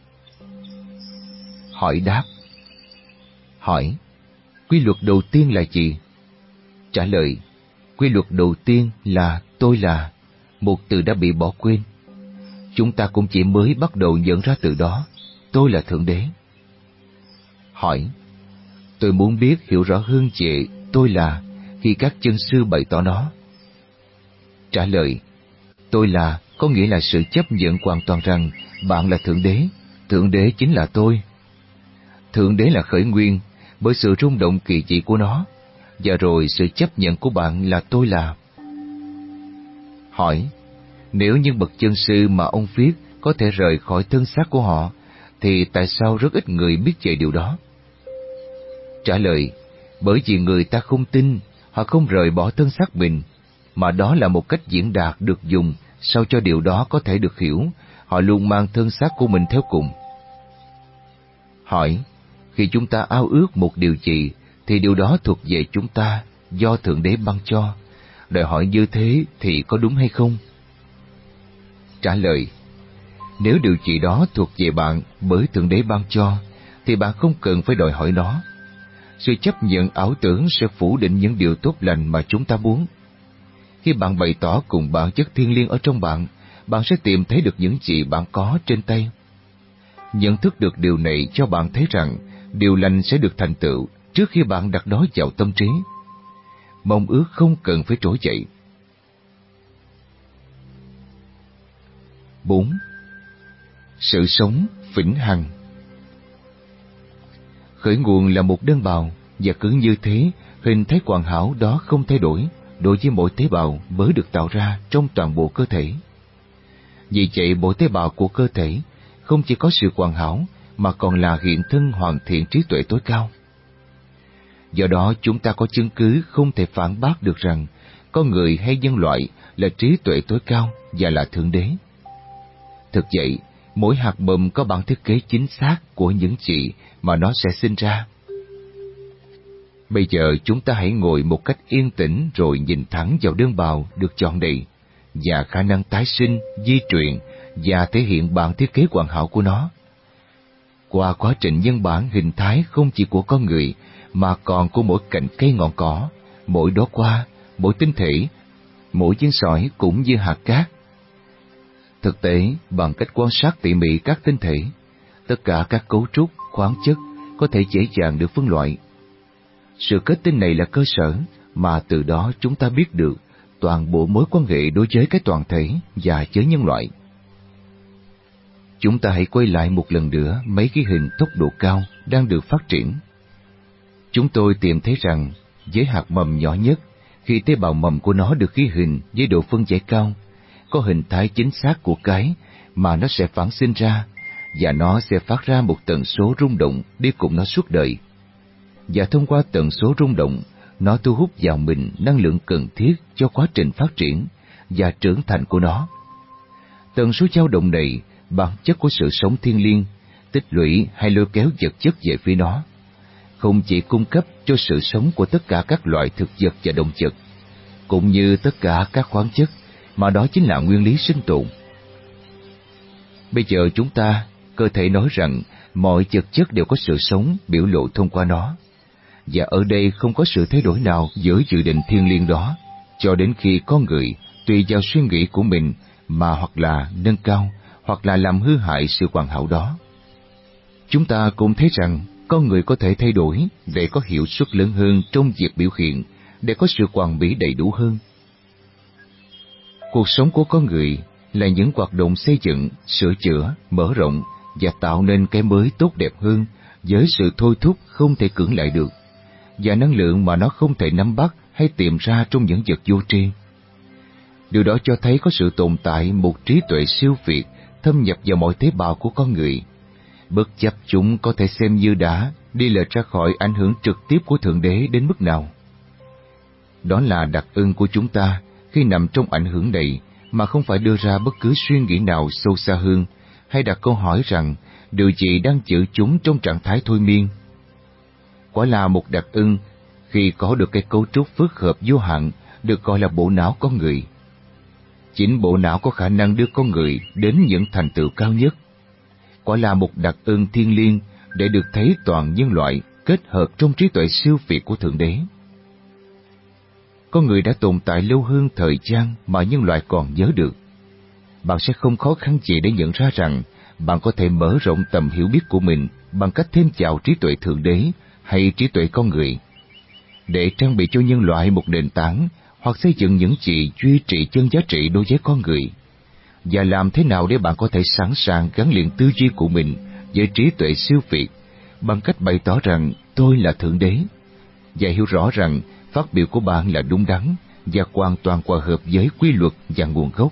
Hỏi đáp. Hỏi: quy luật đầu tiên là gì? Trả lời: quy luật đầu tiên là tôi là, một từ đã bị bỏ quên. Chúng ta cũng chỉ mới bắt đầu nhận ra từ đó, tôi là Thượng Đế. Hỏi: tôi muốn biết hiểu rõ hơn về tôi là khi các chân sư bày tỏ nó. Trả lời: tôi là có nghĩa là sự chấp nhận hoàn toàn rằng bạn là Thượng Đế, Thượng Đế chính là tôi. Thượng Đế là khởi nguyên bởi sự rung động kỳ dị của nó, và rồi sự chấp nhận của bạn là tôi là. Hỏi: nếu những bậc chân sư mà ông viết có thể rời khỏi thân xác của họ, thì tại sao rất ít người biết về điều đó? Trả lời: bởi vì người ta không tin, họ không rời bỏ thân xác mình, mà đó là một cách diễn đạt được dùng sao cho điều đó có thể được hiểu. Họ luôn mang thân xác của mình theo cùng. Hỏi: khi chúng ta ao ước một điều gì, thì điều đó thuộc về chúng ta, do Thượng Đế ban cho. Đòi hỏi như thế thì có đúng hay không? Trả lời: nếu điều gì đó thuộc về bạn bởi Thượng Đế ban cho, thì bạn không cần phải đòi hỏi nó. Sự chấp nhận ảo tưởng sẽ phủ định những điều tốt lành mà chúng ta muốn. Khi bạn bày tỏ cùng bản chất thiêng liêng ở trong bạn, bạn sẽ tìm thấy được những gì bạn có trên tay. Nhận thức được điều này cho bạn thấy rằng điều lành sẽ được thành tựu trước khi bạn đặt nó vào tâm trí. Mong ước không cần phải trỗi dậy. Bốn. Sự sống vĩnh hằng. Khởi nguồn là một đơn bào, và cứ như thế, hình thái hoàn hảo đó không thay đổi đối với mỗi tế bào mới được tạo ra trong toàn bộ cơ thể. Vì vậy, mỗi tế bào của cơ thể không chỉ có sự hoàn hảo, mà còn là hiện thân hoàn thiện trí tuệ tối cao. Do đó, chúng ta có chứng cứ không thể phản bác được rằng con người hay nhân loại là trí tuệ tối cao và là Thượng Đế. Thực vậy, mỗi hạt mầm có bản thiết kế chính xác của những gì mà nó sẽ sinh ra. Bây giờ chúng ta hãy ngồi một cách yên tĩnh rồi nhìn thẳng vào đơn bào được chọn này và khả năng tái sinh, di truyền và thể hiện bản thiết kế hoàn hảo của nó. Qua quá trình nhân bản hình thái không chỉ của con người mà còn của mỗi cành cây ngọn cỏ, mỗi đóa hoa, mỗi tinh thể, mỗi viên sỏi cũng như hạt cát. Thực tế, bằng cách quan sát tỉ mỉ các tinh thể, tất cả các cấu trúc, khoáng chất, có thể dễ dàng được phân loại. Sự kết tinh này là cơ sở mà từ đó chúng ta biết được toàn bộ mối quan hệ đối với cái toàn thể và với nhân loại. Chúng ta hãy quay lại một lần nữa mấy cái hình tốc độ cao đang được phát triển. Chúng tôi tìm thấy rằng với hạt mầm nhỏ nhất, khi tế bào mầm của nó được ghi hình với độ phân giải cao, có hình thái chính xác của cái mà nó sẽ phản sinh ra, và nó sẽ phát ra một tần số rung động đi cùng nó suốt đời. Và thông qua tần số rung động, nó thu hút vào mình năng lượng cần thiết cho quá trình phát triển và trưởng thành của nó. Tần số dao động này bản chất của sự sống thiêng liêng, tích lũy hay lôi kéo vật chất về phía nó, không chỉ cung cấp cho sự sống của tất cả các loại thực vật và động vật, cũng như tất cả các khoáng chất, mà đó chính là nguyên lý sinh tồn. Bây giờ chúng ta có thể nói rằng mọi vật chất đều có sự sống biểu lộ thông qua nó, và ở đây không có sự thay đổi nào giữa dự định thiêng liêng đó, cho đến khi con người tùy vào suy nghĩ của mình mà hoặc là nâng cao hoặc là làm hư hại sự hoàn hảo đó. Chúng ta cũng thấy rằng con người có thể thay đổi để có hiệu suất lớn hơn trong việc biểu hiện, để có sự hoàn mỹ đầy đủ hơn. Cuộc sống của con người là những hoạt động xây dựng, sửa chữa, mở rộng và tạo nên cái mới tốt đẹp hơn với sự thôi thúc không thể cưỡng lại được, và năng lượng mà nó không thể nắm bắt hay tìm ra trong những vật vô tri. Điều đó cho thấy có sự tồn tại một trí tuệ siêu việt thâm nhập vào mọi tế bào của con người, bất chấp chúng có thể xem như đã đi lệch ra khỏi ảnh hưởng trực tiếp của Thượng Đế đến mức nào. Đó là đặc ân của chúng ta khi nằm trong ảnh hưởng này, mà không phải đưa ra bất cứ suy nghĩ nào sâu xa hơn, hay đặt câu hỏi rằng điều gì đang giữ chúng trong trạng thái thôi miên. Quả là một đặc ân khi có được cái cấu trúc phức hợp vô hạn được gọi là bộ não con người. Chính bộ não có khả năng đưa con người đến những thành tựu cao nhất. Quả là một đặc ân thiêng liêng để được thấy toàn nhân loại kết hợp trong trí tuệ siêu việt của Thượng Đế. Con người đã tồn tại lâu hơn thời gian mà nhân loại còn nhớ được. Bạn sẽ không khó khăn gì để nhận ra rằng bạn có thể mở rộng tầm hiểu biết của mình bằng cách thêm vào trí tuệ Thượng Đế hay trí tuệ con người, để trang bị cho nhân loại một nền tảng hoặc xây dựng những gì duy trì chân giá trị đối với con người. Và làm thế nào để bạn có thể sẵn sàng gắn liền tư duy của mình với trí tuệ siêu việt bằng cách bày tỏ rằng tôi là Thượng Đế, và hiểu rõ rằng phát biểu của bạn là đúng đắn và hoàn toàn hòa hợp với quy luật và nguồn gốc.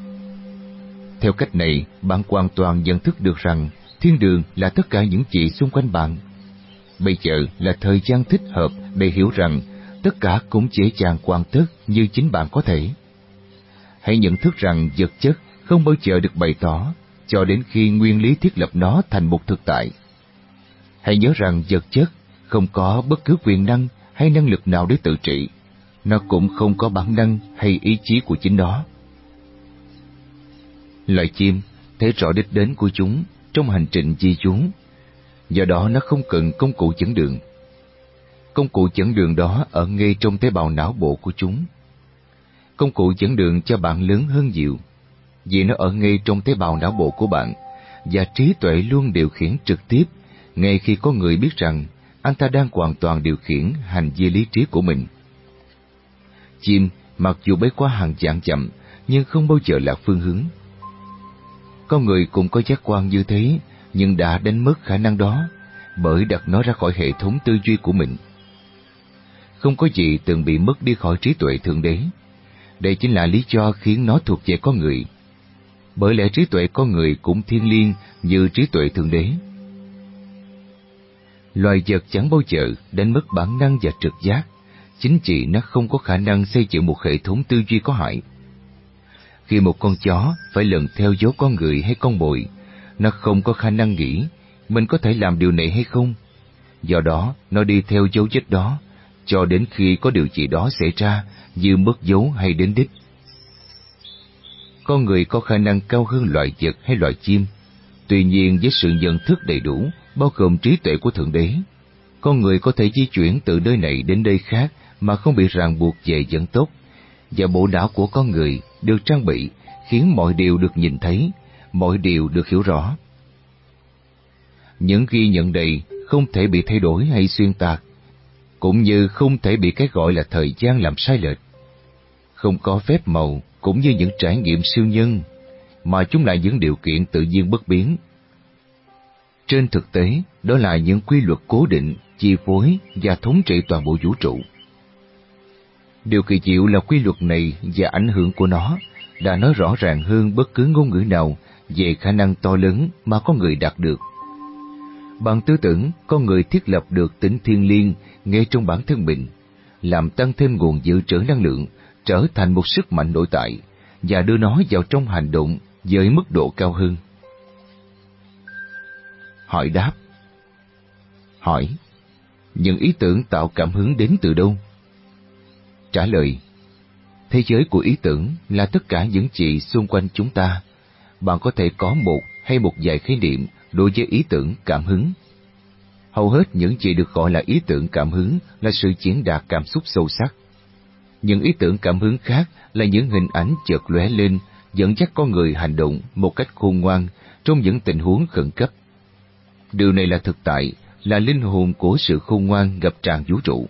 Theo cách này, bạn hoàn toàn nhận thức được rằng thiên đường là tất cả những gì xung quanh bạn. Bây giờ là thời gian thích hợp để hiểu rằng tất cả cũng dễ dàng hoàn tất như chính bạn có thể. Hãy nhận thức rằng vật chất không bao giờ được bày tỏ cho đến khi nguyên lý thiết lập nó thành một thực tại. Hãy nhớ rằng vật chất không có bất cứ quyền năng hay năng lực nào để tự trị. Nó cũng không có bản năng hay ý chí của chính nó. Loài chim thấy rõ đích đến của chúng trong hành trình di trú, do đó nó không cần công cụ dẫn đường. Công cụ dẫn đường đó ở ngay trong tế bào não bộ của chúng. Công cụ dẫn đường cho bạn lớn hơn nhiều, vì nó ở ngay trong tế bào não bộ của bạn, và trí tuệ luôn điều khiển trực tiếp ngay khi có người biết rằng anh ta đang hoàn toàn điều khiển hành vi lý trí của mình. Chim mặc dù bay qua hàng vạn dặm nhưng không bao giờ là phương hướng. Con người cũng có giác quan như thế, nhưng đã đánh mất khả năng đó bởi đặt nó ra khỏi hệ thống tư duy của mình. Không có gì từng bị mất đi khỏi trí tuệ Thượng Đế. Đây chính là lý do khiến nó thuộc về con người. Bởi lẽ trí tuệ con người cũng thiêng liêng như trí tuệ Thượng Đế. Loài vật chẳng bao giờ đánh mất bản năng và trực giác, chính vì nó không có khả năng xây dựng một hệ thống tư duy có hại. Khi một con chó phải lần theo dấu con người hay con mồi, nó không có khả năng nghĩ mình có thể làm điều này hay không. Do đó, nó đi theo dấu vết đó cho đến khi có điều gì đó xảy ra như mất dấu hay đến đích. Con người có khả năng cao hơn loài vật hay loài chim. Tuy nhiên, với sự nhận thức đầy đủ, bao gồm trí tuệ của Thượng Đế, con người có thể di chuyển từ nơi này đến nơi khác mà không bị ràng buộc về vận tốc, và bộ não của con người được trang bị khiến mọi điều được nhìn thấy, mọi điều được hiểu rõ. Những ghi nhận này không thể bị thay đổi hay xuyên tạc, cũng như không thể bị cái gọi là thời gian làm sai lệch. Không có phép màu cũng như những trải nghiệm siêu nhân, mà chúng là những điều kiện tự nhiên bất biến. Trên thực tế, đó là những quy luật cố định, chi phối và thống trị toàn bộ vũ trụ. Điều kỳ diệu là quy luật này và ảnh hưởng của nó đã nói rõ ràng hơn bất cứ ngôn ngữ nào về khả năng to lớn mà con người đạt được. Bằng tư tưởng, con người thiết lập được tính thiêng liêng ngay trong bản thân mình, làm tăng thêm nguồn dự trữ năng lượng, trở thành một sức mạnh nội tại và đưa nó vào trong hành động với mức độ cao hơn. Hỏi đáp. Hỏi: những ý tưởng tạo cảm hứng đến từ đâu? Trả lời: thế giới của ý tưởng là tất cả những gì xung quanh chúng ta. Bạn có thể có một hay một vài khái niệm đối với ý tưởng cảm hứng. Hầu hết những gì được gọi là ý tưởng cảm hứng là sự diễn đạt cảm xúc sâu sắc. Những ý tưởng cảm hứng khác là những hình ảnh chợt lóe lên, dẫn dắt con người hành động một cách khôn ngoan trong những tình huống khẩn cấp. Điều này là thực tại, là linh hồn của sự khôn ngoan ngập tràn vũ trụ.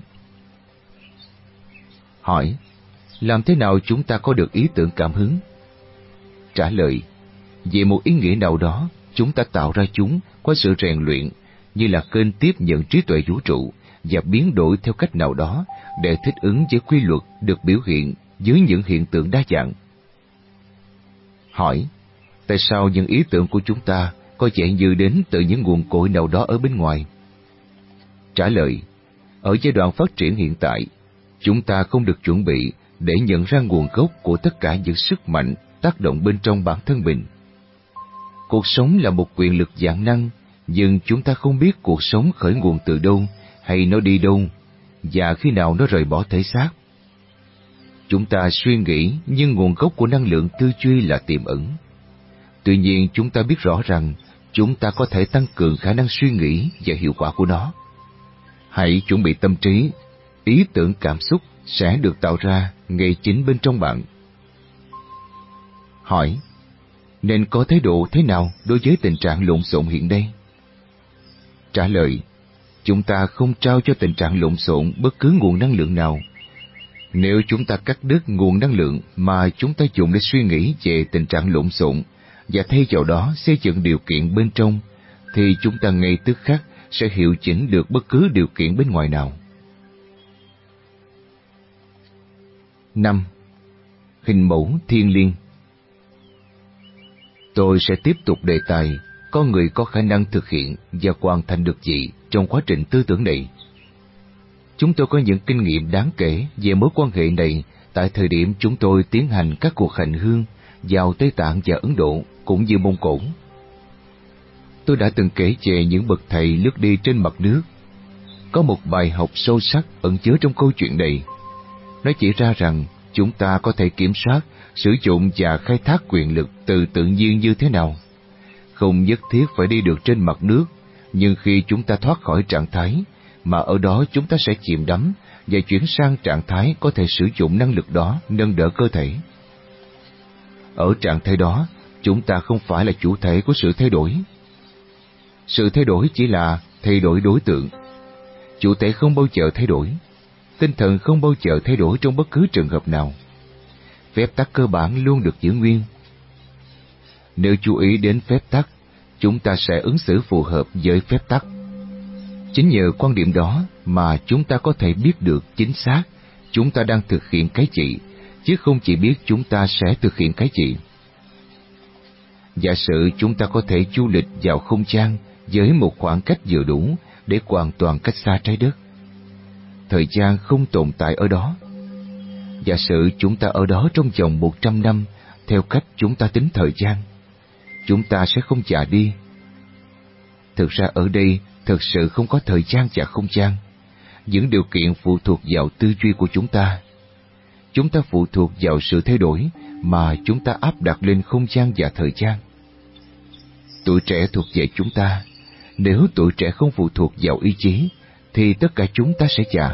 Hỏi: làm thế nào chúng ta có được ý tưởng cảm hứng? Trả lời: về một ý nghĩa nào đó, chúng ta tạo ra chúng qua sự rèn luyện, như là kênh tiếp nhận trí tuệ vũ trụ và biến đổi theo cách nào đó để thích ứng với quy luật được biểu hiện dưới những hiện tượng đa dạng. Hỏi: tại sao những ý tưởng của chúng ta có vẻ như đến từ những nguồn cội nào đó ở bên ngoài? Trả lời: ở giai đoạn phát triển hiện tại, chúng ta không được chuẩn bị để nhận ra nguồn gốc của tất cả những sức mạnh tác động bên trong bản thân mình. Cuộc sống là một quyền lực vạn năng, nhưng chúng ta không biết cuộc sống khởi nguồn từ đâu, hay nó đi đâu, và khi nào nó rời bỏ thể xác. Chúng ta suy nghĩ, nhưng nguồn gốc của năng lượng tư duy là tiềm ẩn. Tuy nhiên, chúng ta biết rõ rằng chúng ta có thể tăng cường khả năng suy nghĩ và hiệu quả của nó. Hãy chuẩn bị tâm trí, ý tưởng cảm xúc sẽ được tạo ra ngay chính bên trong bạn. Hỏi: nên có thái độ thế nào đối với tình trạng lộn xộn hiện nay? Trả lời: chúng ta không trao cho tình trạng lộn xộn bất cứ nguồn năng lượng nào. Nếu chúng ta cắt đứt nguồn năng lượng mà chúng ta dùng để suy nghĩ về tình trạng lộn xộn và thay vào đó xây dựng điều kiện bên trong, thì chúng ta ngay tức khắc sẽ hiệu chỉnh được bất cứ điều kiện bên ngoài nào. năm. Hình mẫu thiêng liêng. Tôi sẽ tiếp tục đề tài con người có khả năng thực hiện và hoàn thành được gì trong quá trình tư tưởng này. Chúng tôi có những kinh nghiệm đáng kể về mối quan hệ này tại thời điểm chúng tôi tiến hành các cuộc hành hương vào Tây Tạng và Ấn Độ cũng như Mông Cổ. Tôi đã từng kể về những bậc thầy lướt đi trên mặt nước. Có một bài học sâu sắc ẩn chứa trong câu chuyện này. Nó chỉ ra rằng chúng ta có thể kiểm soát, sử dụng và khai thác quyền lực từ tự nhiên như thế nào. Không nhất thiết phải đi được trên mặt nước, nhưng khi chúng ta thoát khỏi trạng thái, mà ở đó chúng ta sẽ chìm đắm và chuyển sang trạng thái có thể sử dụng năng lực đó nâng đỡ cơ thể. Ở trạng thái đó, chúng ta không phải là chủ thể của sự thay đổi. Sự thay đổi chỉ là thay đổi đối tượng. Chủ thể không bao giờ thay đổi. Tinh thần không bao giờ thay đổi trong bất cứ trường hợp nào. Phép tắc cơ bản luôn được giữ nguyên. Nếu chú ý đến phép tắc, chúng ta sẽ ứng xử phù hợp với phép tắc. Chính nhờ quan điểm đó mà chúng ta có thể biết được chính xác chúng ta đang thực hiện cái gì, chứ không chỉ biết chúng ta sẽ thực hiện cái gì. Giả sử chúng ta có thể du lịch vào không gian với một khoảng cách vừa đủ để hoàn toàn cách xa trái đất. Thời gian không tồn tại ở đó. Giả sử chúng ta ở đó trong vòng một trăm năm theo cách chúng ta tính thời gian, chúng ta sẽ không già đi. Thực ra ở đây thực sự không có thời gian và không gian. Những điều kiện phụ thuộc vào tư duy của chúng ta. Chúng ta phụ thuộc vào sự thay đổi mà chúng ta áp đặt lên không gian và thời gian. Tuổi trẻ thuộc về chúng ta. Nếu tuổi trẻ không phụ thuộc vào ý chí, thì tất cả chúng ta sẽ già.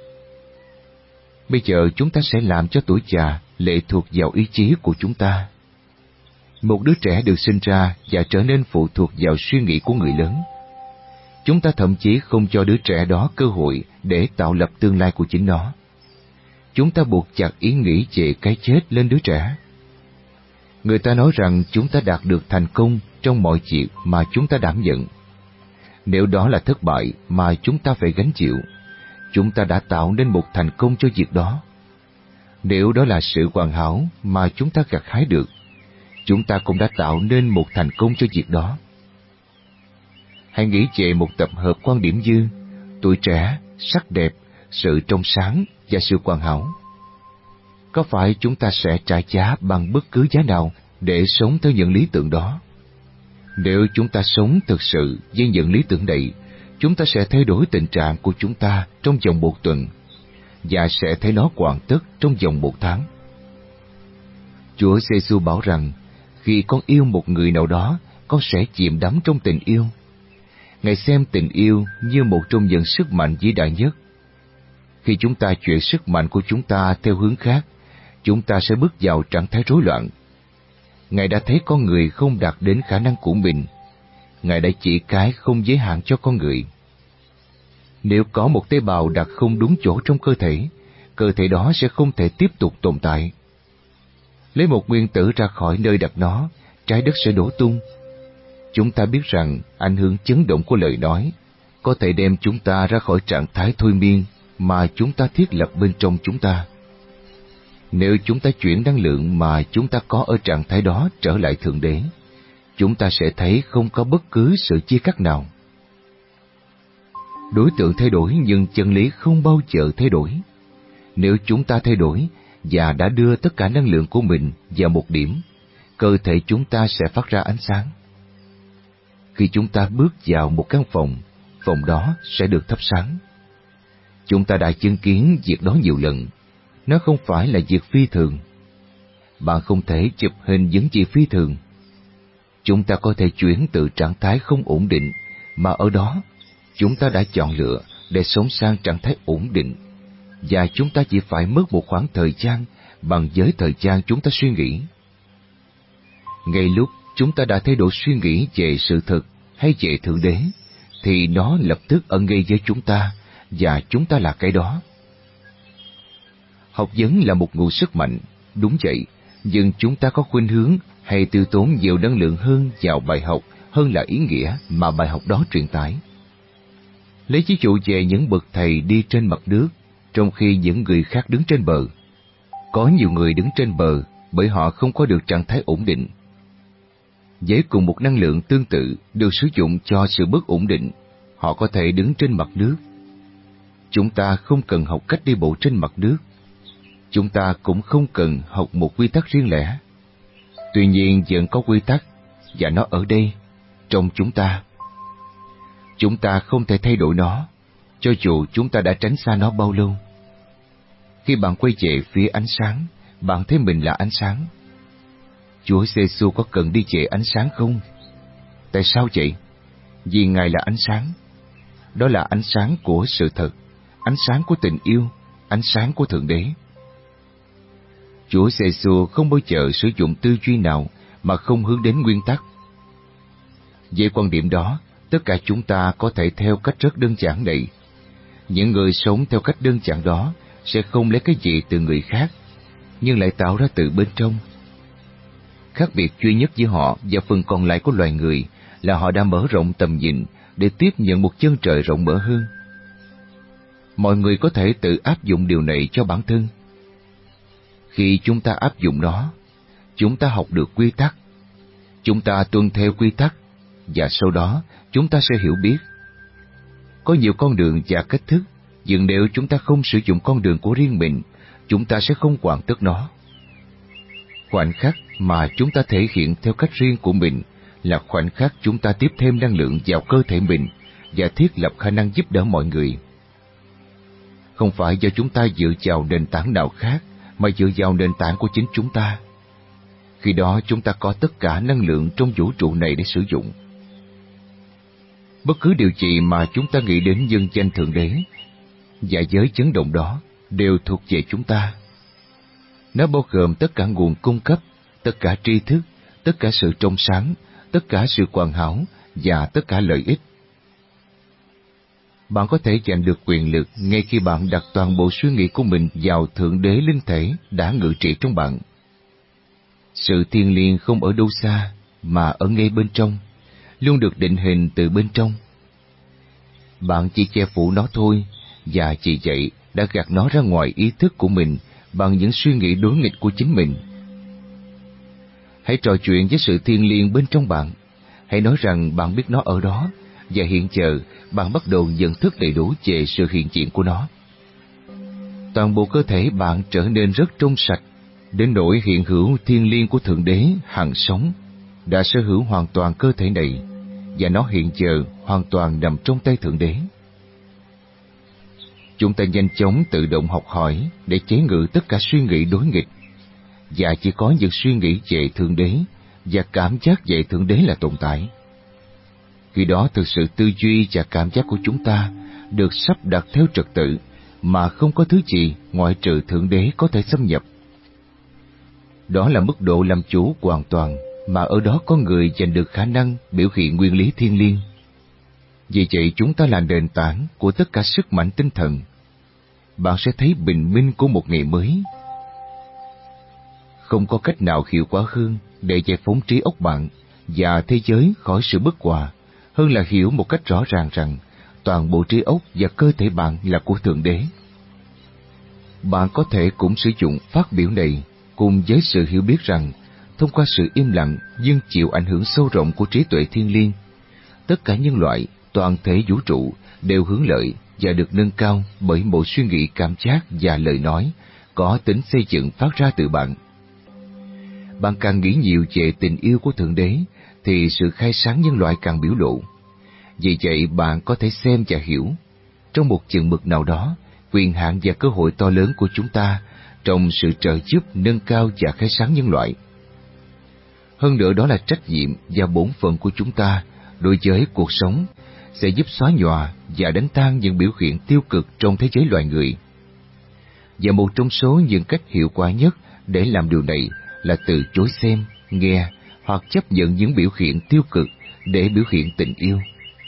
Bây giờ chúng ta sẽ làm cho tuổi già lệ thuộc vào ý chí của chúng ta. Một đứa trẻ được sinh ra và trở nên phụ thuộc vào suy nghĩ của người lớn. chúng ta thậm chí không cho đứa trẻ đó cơ hội để tạo lập tương lai của chính nó. Chúng ta buộc chặt ý nghĩ về cái chết lên đứa trẻ. Người ta nói rằng chúng ta đạt được thành công trong mọi việc mà chúng ta đảm nhận. Nếu đó là thất bại mà chúng ta phải gánh chịu, chúng ta đã tạo nên một thành công cho việc đó. Nếu đó là sự hoàn hảo mà chúng ta gặt hái được, chúng ta cũng đã tạo nên một thành công cho việc đó. Hãy nghĩ về một tập hợp quan điểm như tuổi trẻ, sắc đẹp, sự trong sáng và sự hoàn hảo. Có phải chúng ta sẽ trả giá bằng bất cứ giá nào để sống theo những lý tưởng đó? Nếu chúng ta sống thực sự với những lý tưởng này, chúng ta sẽ thay đổi tình trạng của chúng ta trong vòng một tuần và sẽ thấy nó hoàn tất trong vòng một tháng. Chúa Giê-xu bảo rằng khi con yêu một người nào đó, con sẽ chìm đắm trong tình yêu. Ngài xem tình yêu như một trong những sức mạnh vĩ đại nhất. Khi chúng ta chuyển sức mạnh của chúng ta theo hướng khác, chúng ta sẽ bước vào trạng thái rối loạn. Ngài đã thấy con người không đạt đến khả năng của mình. Ngài đã chỉ cái không giới hạn cho con người. Nếu có một tế bào đặt không đúng chỗ trong cơ thể, cơ thể đó sẽ không thể tiếp tục tồn tại. Lấy một nguyên tử ra khỏi nơi đặt nó, trái đất sẽ đổ tung. Chúng ta biết rằng ảnh hưởng chấn động của lời nói có thể đem chúng ta ra khỏi trạng thái thôi miên mà chúng ta thiết lập bên trong chúng ta. Nếu chúng ta chuyển năng lượng mà chúng ta có ở trạng thái đó trở lại Thượng Đế, chúng ta sẽ thấy không có bất cứ sự chia cắt nào. Đối tượng thay đổi nhưng chân lý không bao giờ thay đổi. Nếu chúng ta thay đổi và đã đưa tất cả năng lượng của mình vào một điểm, cơ thể chúng ta sẽ phát ra ánh sáng. Khi chúng ta bước vào một căn phòng, phòng đó sẽ được thắp sáng. Chúng ta đã chứng kiến việc đó nhiều lần. Nó không phải là việc phi thường. Bạn không thể chụp hình những gì phi thường. Chúng ta có thể chuyển từ trạng thái không ổn định, mà ở đó chúng ta đã chọn lựa để sống sang trạng thái ổn định, và chúng ta chỉ phải mất một khoảng thời gian bằng với thời gian chúng ta suy nghĩ. Ngay lúc chúng ta đã thay đổi suy nghĩ về sự thật hay về Thượng Đế, thì nó lập tức ở ngay với chúng ta, và chúng ta là cái đó. Học vấn là một nguồn sức mạnh, đúng vậy, nhưng chúng ta có khuynh hướng hay tiêu tốn nhiều năng lượng hơn vào bài học hơn là ý nghĩa mà bài học đó truyền tải. Lấy ví dụ về những bậc thầy đi trên mặt nước, trong khi những người khác đứng trên bờ. Có nhiều người đứng trên bờ bởi họ không có được trạng thái ổn định. Với cùng một năng lượng tương tự được sử dụng cho sự bất ổn định, họ có thể đứng trên mặt nước. Chúng ta không cần học cách đi bộ trên mặt nước. Chúng ta cũng không cần học một quy tắc riêng lẻ. Tuy nhiên vẫn có quy tắc, và nó ở đây, trong chúng ta. Chúng ta không thể thay đổi nó, cho dù chúng ta đã tránh xa nó bao lâu. Khi bạn quay về phía ánh sáng, bạn thấy mình là ánh sáng. Chúa Giê-xu có cần đi về ánh sáng không? Tại sao vậy? Vì Ngài là ánh sáng. Đó là ánh sáng của sự thật, ánh sáng của tình yêu, ánh sáng của Thượng Đế. Chúa Giê-xu không bao giờ sử dụng tư duy nào mà không hướng đến nguyên tắc. Về quan điểm đó, tất cả chúng ta có thể theo cách rất đơn giản này. Những người sống theo cách đơn giản đó sẽ không lấy cái gì từ người khác, nhưng lại tạo ra từ bên trong. Khác biệt duy nhất giữa họ và phần còn lại của loài người là họ đã mở rộng tầm nhìn để tiếp nhận một chân trời rộng mở hơn. Mọi người có thể tự áp dụng điều này cho bản thân. Khi chúng ta áp dụng nó, chúng ta học được quy tắc. Chúng ta tuân theo quy tắc, và sau đó chúng ta sẽ hiểu biết. Có nhiều con đường và cách thức, nhưng nếu chúng ta không sử dụng con đường của riêng mình, chúng ta sẽ không hoàn tất nó. Khoảnh khắc mà chúng ta thể hiện theo cách riêng của mình là khoảnh khắc chúng ta tiếp thêm năng lượng vào cơ thể mình và thiết lập khả năng giúp đỡ mọi người. Không phải do chúng ta dựa vào nền tảng nào khác, mà dựa vào nền tảng của chính chúng ta. Khi đó chúng ta có tất cả năng lượng trong vũ trụ này để sử dụng. Bất cứ điều gì mà chúng ta nghĩ đến nhân danh Thượng Đế và giới chấn động đó đều thuộc về chúng ta. Nó bao gồm tất cả nguồn cung cấp, tất cả tri thức, tất cả sự trong sáng, tất cả sự hoàn hảo và tất cả lợi ích. Bạn có thể giành được quyền lực ngay khi bạn đặt toàn bộ suy nghĩ của mình vào Thượng Đế linh thể đã ngự trị trong bạn. Sự thiêng liêng không ở đâu xa, mà ở ngay bên trong, luôn được định hình từ bên trong. Bạn chỉ che phủ nó thôi, và chỉ vậy đã gạt nó ra ngoài ý thức của mình bằng những suy nghĩ đối nghịch của chính mình. Hãy trò chuyện với sự thiêng liêng bên trong bạn. Hãy nói rằng bạn biết nó ở đó, và hiện giờ bạn bắt đầu nhận thức đầy đủ về sự hiện diện của nó. Toàn bộ cơ thể bạn trở nên rất trong sạch, đến nỗi hiện hữu thiêng liêng của Thượng Đế hằng sống đã sở hữu hoàn toàn cơ thể này, và nó hiện giờ hoàn toàn nằm trong tay Thượng Đế. Chúng ta nhanh chóng tự động học hỏi để chế ngự tất cả suy nghĩ đối nghịch, và chỉ có những suy nghĩ về Thượng Đế và cảm giác về Thượng Đế là tồn tại. Khi đó thực sự tư duy và cảm giác của chúng ta được sắp đặt theo trật tự, mà không có thứ gì ngoại trừ Thượng Đế có thể xâm nhập. Đó là mức độ làm chủ hoàn toàn, mà ở đó có người giành được khả năng biểu hiện nguyên lý thiêng liêng. Vì vậy chúng ta là nền tảng của tất cả sức mạnh tinh thần. Bạn sẽ thấy bình minh của một ngày mới. Không có cách nào hiệu quả hơn để giải phóng trí óc bạn và thế giới khỏi sự bất hòa hơn là hiểu một cách rõ ràng rằng toàn bộ trí óc và cơ thể bạn là của Thượng Đế. Bạn có thể cũng sử dụng phát biểu này cùng với sự hiểu biết rằng thông qua sự im lặng nhưng chịu ảnh hưởng sâu rộng của trí tuệ thiên liêng, tất cả nhân loại, toàn thể vũ trụ đều hướng lợi và được nâng cao bởi mỗi suy nghĩ, cảm giác và lời nói có tính xây dựng phát ra từ bạn. Bạn càng nghĩ nhiều về tình yêu của Thượng Đế thì sự khai sáng nhân loại càng biểu lộ. Vì vậy bạn có thể xem và hiểu, trong một chừng mực nào đó, quyền hạn và cơ hội to lớn của chúng ta trong sự trợ giúp nâng cao và khai sáng nhân loại. Hơn nữa đó là trách nhiệm và bổn phận của chúng ta đối với cuộc sống, sẽ giúp xóa nhòa và đánh tan những biểu hiện tiêu cực trong thế giới loài người. Và một trong số những cách hiệu quả nhất để làm điều này là từ chối xem, nghe hoặc chấp nhận những biểu hiện tiêu cực để biểu hiện tình yêu.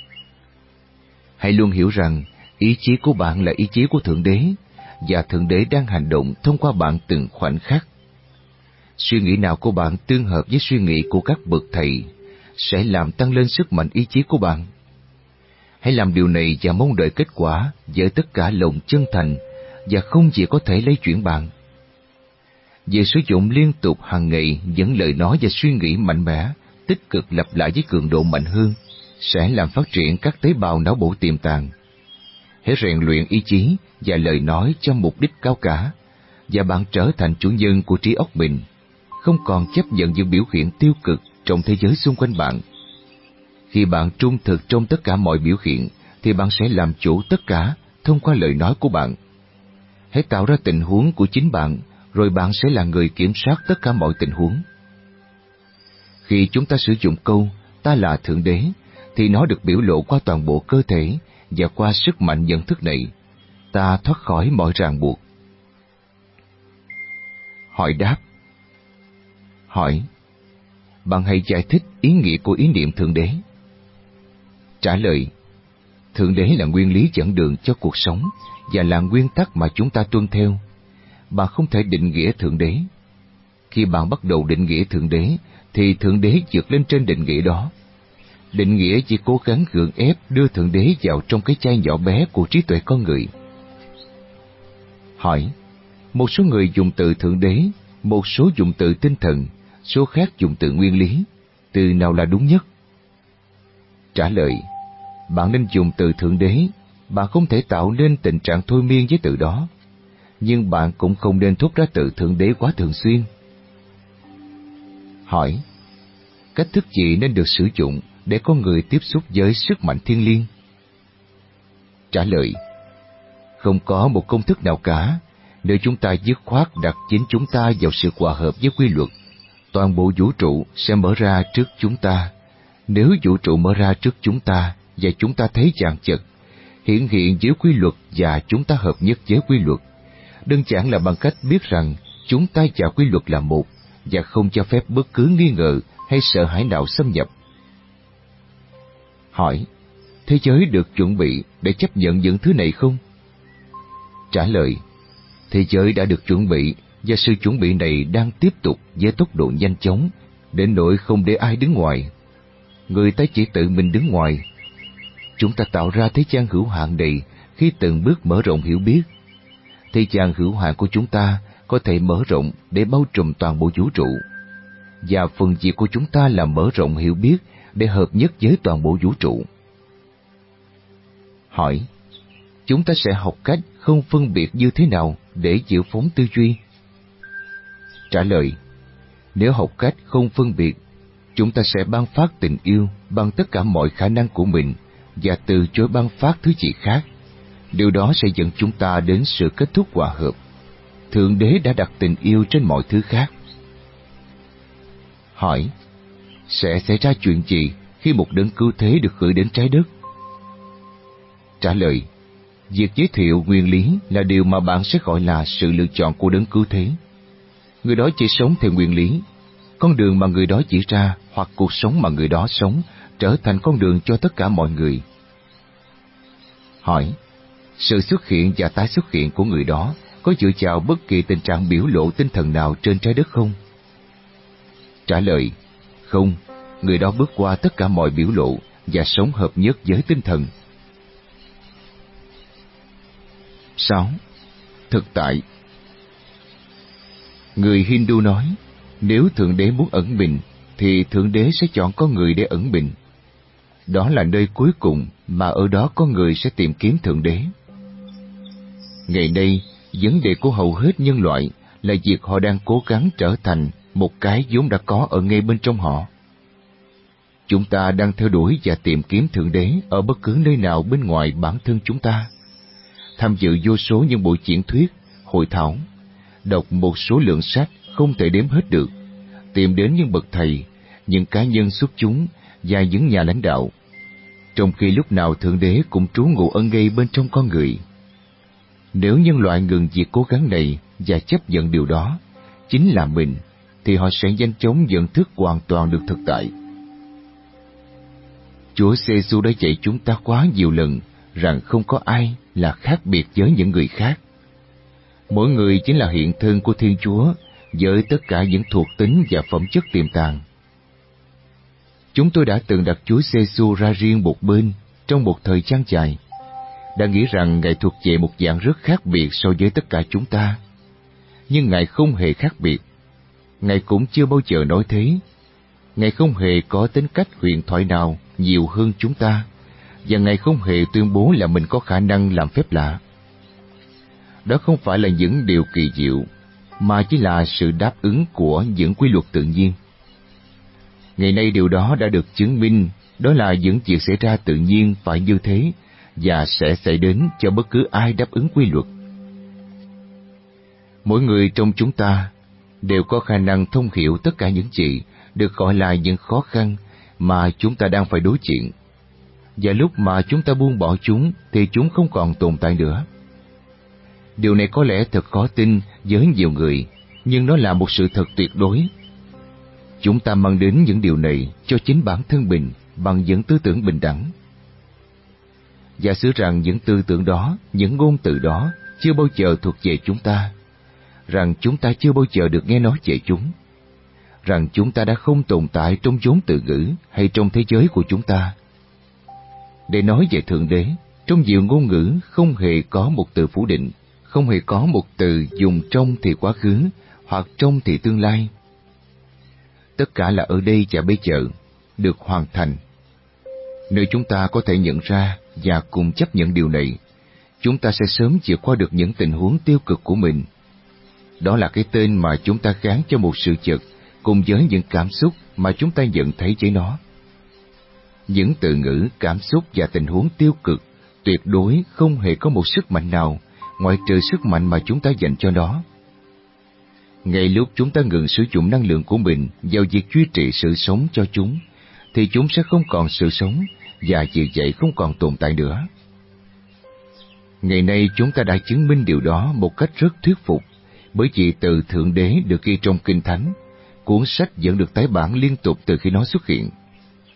Hãy luôn hiểu rằng ý chí của bạn là ý chí của Thượng Đế, và Thượng Đế đang hành động thông qua bạn từng khoảnh khắc. Suy nghĩ nào của bạn tương hợp với suy nghĩ của các bậc thầy sẽ làm tăng lên sức mạnh ý chí của bạn. Hãy làm điều này và mong đợi kết quả với tất cả lòng chân thành, và không chỉ có thể lay chuyển bạn. Việc sử dụng liên tục hàng ngày những lời nói và suy nghĩ mạnh mẽ, tích cực lặp lại với cường độ mạnh hơn sẽ làm phát triển các tế bào não bộ tiềm tàng. Hãy rèn luyện ý chí và lời nói cho mục đích cao cả, và bạn trở thành chủ nhân của trí óc mình, không còn chấp nhận những biểu hiện tiêu cực trong thế giới xung quanh bạn. Khi bạn trung thực trong tất cả mọi biểu hiện, thì bạn sẽ làm chủ tất cả thông qua lời nói của bạn. Hãy tạo ra tình huống của chính bạn, rồi bạn sẽ là người kiểm soát tất cả mọi tình huống. Khi chúng ta sử dụng câu "ta là Thượng Đế", thì nó được biểu lộ qua toàn bộ cơ thể, và qua sức mạnh nhận thức này, ta thoát khỏi mọi ràng buộc. Hỏi đáp. Hỏi: bạn hãy giải thích ý nghĩa của ý niệm Thượng Đế. Trả lời: Thượng Đế là nguyên lý dẫn đường cho cuộc sống và là nguyên tắc mà chúng ta tuân theo. Bạn không thể định nghĩa Thượng Đế. Khi bạn bắt đầu định nghĩa Thượng Đế, thì Thượng Đế vượt lên trên định nghĩa đó. Định nghĩa chỉ cố gắng gượng ép đưa Thượng Đế vào trong cái chai nhỏ bé của trí tuệ con người. Hỏi: một số người dùng từ Thượng Đế, một số dùng từ tinh thần, số khác dùng từ nguyên lý. Từ nào là đúng nhất? Trả lời: bạn nên dùng từ Thượng Đế. Bạn không thể tạo nên tình trạng thôi miên với từ đó, nhưng bạn cũng không nên thốt ra từ Thượng Đế quá thường xuyên. Hỏi: cách thức gì nên được sử dụng để con người tiếp xúc với sức mạnh thiêng liêng? Trả lời: không có một công thức nào cả. Nếu chúng ta dứt khoát đặt chính chúng ta vào sự hòa hợp với quy luật, toàn bộ vũ trụ sẽ mở ra trước chúng ta. Nếu vũ trụ mở ra trước chúng ta và chúng ta thấy chằng chật, hiện hiện giữa quy luật và chúng ta hợp nhất với quy luật, đơn giản là bằng cách biết rằng chúng ta và quy luật là một, và không cho phép bất cứ nghi ngờ hay sợ hãi nào xâm nhập. Hỏi: thế giới được chuẩn bị để chấp nhận những thứ này không? Trả lời: thế giới đã được chuẩn bị, và sự chuẩn bị này đang tiếp tục với tốc độ nhanh chóng, đến nỗi không để ai đứng ngoài. Người ta chỉ tự mình đứng ngoài. Chúng ta tạo ra thế gian hữu hạn này khi từng bước mở rộng hiểu biết. Thế gian hữu hạn của chúng ta có thể mở rộng để bao trùm toàn bộ vũ trụ, và phần việc của chúng ta là mở rộng hiểu biết để hợp nhất với toàn bộ vũ trụ. Hỏi: chúng ta sẽ học cách không phân biệt như thế nào để giải phóng tư duy? Trả lời: nếu học cách không phân biệt, chúng ta sẽ ban phát tình yêu bằng tất cả mọi khả năng của mình và từ chối ban phát thứ gì khác. Điều đó sẽ dẫn chúng ta đến sự kết thúc hòa hợp. Thượng Đế đã đặt tình yêu trên mọi thứ khác. Hỏi: sẽ xảy ra chuyện gì khi một đấng cứu thế được gửi đến trái đất? Trả lời: việc giới thiệu nguyên lý là điều mà bạn sẽ gọi là sự lựa chọn của đấng cứu thế. Người đó chỉ sống theo nguyên lý. Con đường mà người đó chỉ ra hoặc cuộc sống mà người đó sống trở thành con đường cho tất cả mọi người. Hỏi: sự xuất hiện và tái xuất hiện của người đó có dựa vào bất kỳ tình trạng biểu lộ tinh thần nào trên trái đất không? Trả lời: không, người đó bước qua tất cả mọi biểu lộ và sống hợp nhất với tinh thần. sáu. Thực tại. Người Hindu nói, nếu Thượng Đế muốn ẩn mình, thì Thượng Đế sẽ chọn con người để ẩn mình. Đó là nơi cuối cùng mà ở đó con người sẽ tìm kiếm Thượng Đế. Ngày nay, vấn đề của hầu hết nhân loại là việc họ đang cố gắng trở thành một cái vốn đã có ở ngay bên trong họ. Chúng ta đang theo đuổi và tìm kiếm Thượng Đế ở bất cứ nơi nào bên ngoài bản thân chúng ta. Tham dự vô số những buổi diễn thuyết, hội thảo, đọc một số lượng sách không thể đếm hết được, tìm đến những bậc thầy, những cá nhân xuất chúng và những nhà lãnh đạo, trong khi lúc nào Thượng Đế cũng trú ngụ ở ngay bên trong con người. Nếu nhân loại ngừng việc cố gắng này và chấp nhận điều đó chính là mình, thì họ sẽ nhanh chóng nhận thức hoàn toàn được thực tại. Chúa Giêsu đã dạy chúng ta quá nhiều lần rằng không có ai là khác biệt với những người khác. Mỗi người chính là hiện thân của Thiên Chúa với tất cả những thuộc tính và phẩm chất tiềm tàng. Chúng tôi đã từng đặt Chúa Giêsu ra riêng một bên trong một thời gian dài, đã nghĩ rằng Ngài thuộc về một dạng rất khác biệt so với tất cả chúng ta. Nhưng Ngài không hề khác biệt. Ngài cũng chưa bao giờ nói thế. Ngài không hề có tính cách huyền thoại nào nhiều hơn chúng ta, và Ngài không hề tuyên bố là mình có khả năng làm phép lạ. Đó không phải là những điều kỳ diệu, mà chỉ là sự đáp ứng của những quy luật tự nhiên. Ngày nay điều đó đã được chứng minh, đó là những việc xảy ra tự nhiên phải như thế, và sẽ xảy đến cho bất cứ ai đáp ứng quy luật. Mỗi người trong chúng ta đều có khả năng thông hiểu tất cả những gì được gọi là những khó khăn mà chúng ta đang phải đối diện. Và lúc mà chúng ta buông bỏ chúng thì chúng không còn tồn tại nữa. Điều này có lẽ thật khó tin với nhiều người, nhưng nó là một sự thật tuyệt đối. Chúng ta mang đến những điều này cho chính bản thân mình bằng những tư tưởng bình đẳng. Giả sử rằng những tư tưởng đó, những ngôn từ đó chưa bao giờ thuộc về chúng ta, rằng chúng ta chưa bao giờ được nghe nói về chúng, rằng chúng ta đã không tồn tại trong chốn từ ngữ hay trong thế giới của chúng ta. Để nói về Thượng Đế, trong nhiều ngôn ngữ không hề có một từ phủ định, không hề có một từ dùng trong thì quá khứ hoặc trong thì tương lai. Tất cả là ở đây và bây giờ, được hoàn thành. Nếu chúng ta có thể nhận ra và cùng chấp nhận điều này, chúng ta sẽ sớm vượt qua được những tình huống tiêu cực của mình. Đó là cái tên mà chúng ta gán cho một sự vật cùng với những cảm xúc mà chúng ta nhận thấy với nó. Những từ ngữ, cảm xúc và tình huống tiêu cực tuyệt đối không hề có một sức mạnh nào ngoại trừ sức mạnh mà chúng ta dành cho nó. Ngay lúc chúng ta ngừng sử dụng năng lượng của mình vào việc duy trì sự sống cho chúng, thì chúng sẽ không còn sự sống và vì vậy không còn tồn tại nữa. Ngày nay chúng ta đã chứng minh điều đó một cách rất thuyết phục, bởi vì từ Thượng Đế được ghi trong Kinh Thánh, cuốn sách vẫn được tái bản liên tục từ khi nó xuất hiện.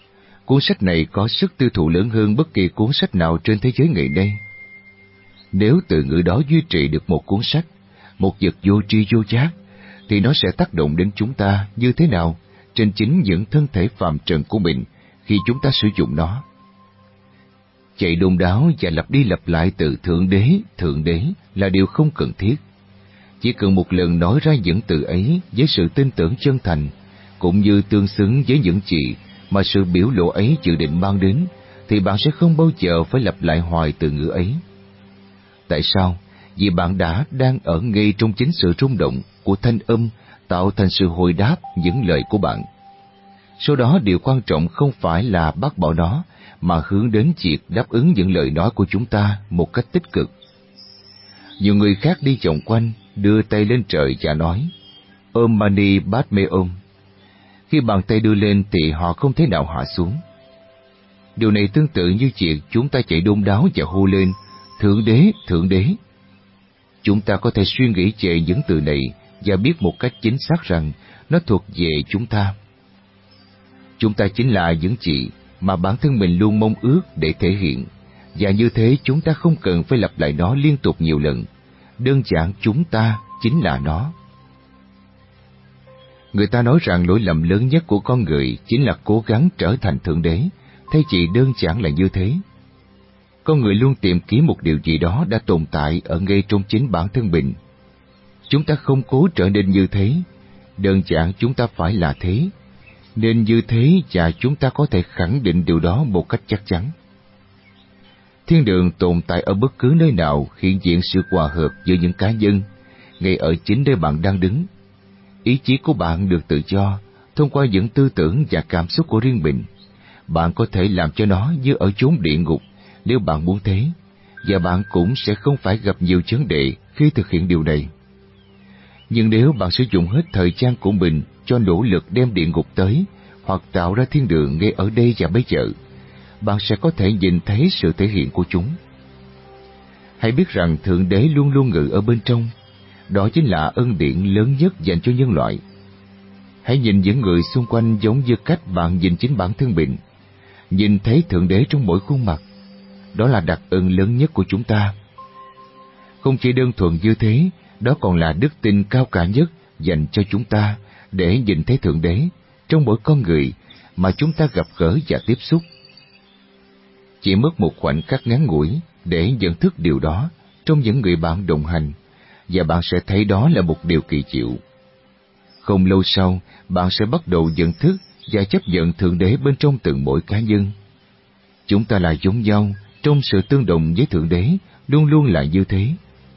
Cuốn sách này có sức tiêu thụ lớn hơn bất kỳ cuốn sách nào trên thế giới ngày nay. Nếu từ ngữ đó duy trì được một cuốn sách, một vật vô tri vô giác, thì nó sẽ tác động đến chúng ta như thế nào trên chính những thân thể phàm trần của mình khi chúng ta sử dụng nó. Chạy đôn đáo và lặp đi lặp lại từ Thượng Đế, Thượng Đế là điều không cần thiết. Chỉ cần một lần nói ra những từ ấy với sự tin tưởng chân thành, cũng như tương xứng với những gì mà sự biểu lộ ấy dự định mang đến, thì bạn sẽ không bao giờ phải lặp lại hoài từ ngữ ấy. Tại sao? Vì bạn đã đang ở ngay trong chính sự rung động của thanh âm tạo thành sự hồi đáp những lời của bạn. Sau đó điều quan trọng không phải là bác bỏ nó, mà hướng đến việc đáp ứng những lời nói của chúng ta một cách tích cực. Nhiều người khác đi vòng quanh, đưa tay lên trời và nói, Om Mani Padme Hum. Khi bàn tay đưa lên thì họ không thể nào hạ xuống. Điều này tương tự như việc chúng ta chạy đôn đáo và hô lên, Thượng Đế, Thượng Đế. Chúng ta có thể suy nghĩ về những từ này và biết một cách chính xác rằng nó thuộc về chúng ta. Chúng ta chính là những gì mà bản thân mình luôn mong ước để thể hiện, và như thế chúng ta không cần phải lặp lại nó liên tục nhiều lần. Đơn giản chúng ta chính là nó. Người ta nói rằng lỗi lầm lớn nhất của con người chính là cố gắng trở thành Thượng Đế, thay vì đơn giản là như thế. Con người luôn tìm kiếm một điều gì đó đã tồn tại ở ngay trong chính bản thân mình. Chúng ta không cố trở nên như thế, đơn giản chúng ta phải là thế, nên như thế và chúng ta có thể khẳng định điều đó một cách chắc chắn. Thiên đường tồn tại ở bất cứ nơi nào hiện diện sự hòa hợp giữa những cá nhân, ngay ở chính nơi bạn đang đứng. Ý chí của bạn được tự do, thông qua những tư tưởng và cảm xúc của riêng mình. Bạn có thể làm cho nó như ở chốn địa ngục nếu bạn muốn thế, và bạn cũng sẽ không phải gặp nhiều vấn đề khi thực hiện điều này. Nhưng nếu bạn sử dụng hết thời gian của mình cho nỗ lực đem địa ngục tới, hoặc tạo ra thiên đường ngay ở đây và bây giờ, bạn sẽ có thể nhìn thấy sự thể hiện của chúng. Hãy biết rằng Thượng Đế luôn luôn ngự ở bên trong. Đó chính là ân điển lớn nhất dành cho nhân loại. Hãy nhìn những người xung quanh giống như cách bạn nhìn chính bản thân mình. Nhìn thấy Thượng Đế trong mỗi khuôn mặt. Đó là đặc ân lớn nhất của chúng ta. Không chỉ đơn thuần như thế, đó còn là đức tin cao cả nhất dành cho chúng ta để nhìn thấy Thượng Đế trong mỗi con người mà chúng ta gặp gỡ và tiếp xúc. Chỉ mất một khoảnh khắc ngắn ngủi để nhận thức điều đó trong những người bạn đồng hành, và bạn sẽ thấy đó là một điều kỳ diệu. Không lâu sau, bạn sẽ bắt đầu nhận thức và chấp nhận Thượng Đế bên trong từng mỗi cá nhân. Chúng ta là giống nhau trong sự tương đồng với Thượng Đế, luôn luôn là như thế.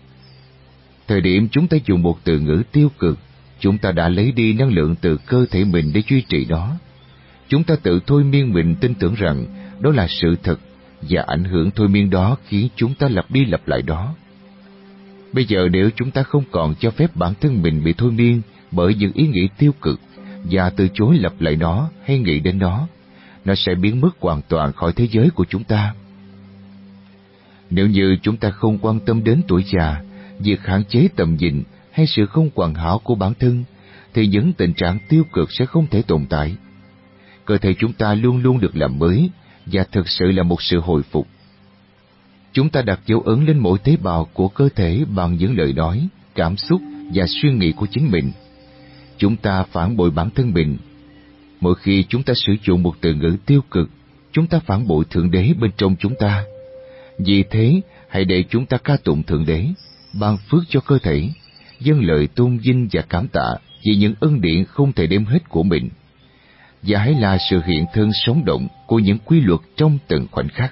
Thời điểm chúng ta dùng một từ ngữ tiêu cực, chúng ta đã lấy đi năng lượng từ cơ thể mình để duy trì đó. Chúng ta tự thôi miên mình tin tưởng rằng đó là sự thật, và ảnh hưởng thôi miên đó khiến chúng ta lặp đi lặp lại đó. Bây giờ nếu chúng ta không còn cho phép bản thân mình bị thôi miên bởi những ý nghĩ tiêu cực và từ chối lặp lại nó hay nghĩ đến nó, nó sẽ biến mất hoàn toàn khỏi thế giới của chúng ta. Nếu như chúng ta không quan tâm đến tuổi già, việc hạn chế tầm nhìn hay sự không hoàn hảo của bản thân, thì những tình trạng tiêu cực sẽ không thể tồn tại. Cơ thể chúng ta luôn luôn được làm mới, và thực sự là một sự hồi phục. Chúng ta đặt dấu ấn lên mỗi tế bào của cơ thể bằng những lời nói, cảm xúc và suy nghĩ của chính mình. Chúng ta phản bội bản thân mình. Mỗi khi chúng ta sử dụng một từ ngữ tiêu cực, chúng ta phản bội Thượng Đế bên trong chúng ta. Vì thế, hãy để chúng ta ca tụng Thượng Đế, ban phước cho cơ thể, dâng lời tôn vinh và cảm tạ vì những ân điển không thể đếm hết của mình. Và hãy là sự hiện thân sống động của những quy luật trong từng khoảnh khắc.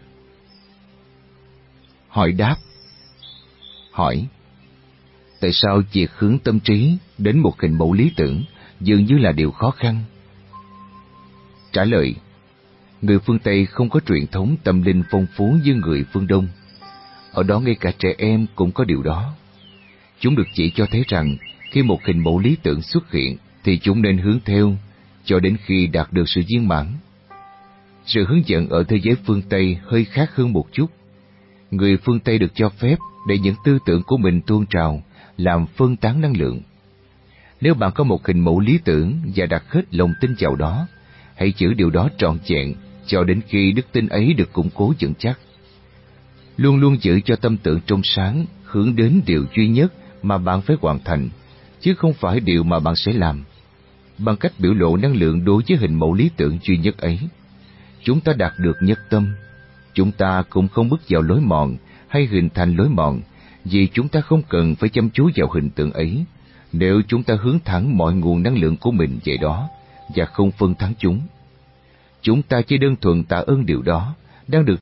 Hỏi đáp. Hỏi: tại sao việc hướng tâm trí đến một hình mẫu lý tưởng dường như là điều khó khăn? Trả lời: người phương Tây không có truyền thống tâm linh phong phú như người phương Đông. Ở đó ngay cả trẻ em cũng có điều đó. Chúng được chỉ cho thấy rằng khi một hình mẫu lý tưởng xuất hiện thì chúng nên hướng theo cho đến khi đạt được sự viên mãn. Sự hướng dẫn ở thế giới phương Tây hơi khác hơn một chút. Người phương Tây được cho phép để những tư tưởng của mình tuôn trào, làm phân tán năng lượng. Nếu bạn có một hình mẫu lý tưởng và đặt hết lòng tin vào đó, hãy giữ điều đó trọn vẹn cho đến khi đức tin ấy được củng cố vững chắc. Luôn luôn giữ cho tâm tưởng trong sáng, hướng đến điều duy nhất mà bạn phải hoàn thành, chứ không phải điều mà bạn sẽ làm. Bằng cách biểu lộ năng lượng đối với hình mẫu lý tưởng duy nhất ấy, chúng ta đạt được nhất tâm. Chúng ta cũng không bước vào lối mòn hay hình thành lối mòn, vì chúng ta không cần phải chăm chú vào hình tượng ấy, nếu chúng ta hướng thẳng mọi nguồn năng lượng của mình về đó và không phân tán chúng. Chúng ta chỉ đơn thuần tạ ơn điều đó đang được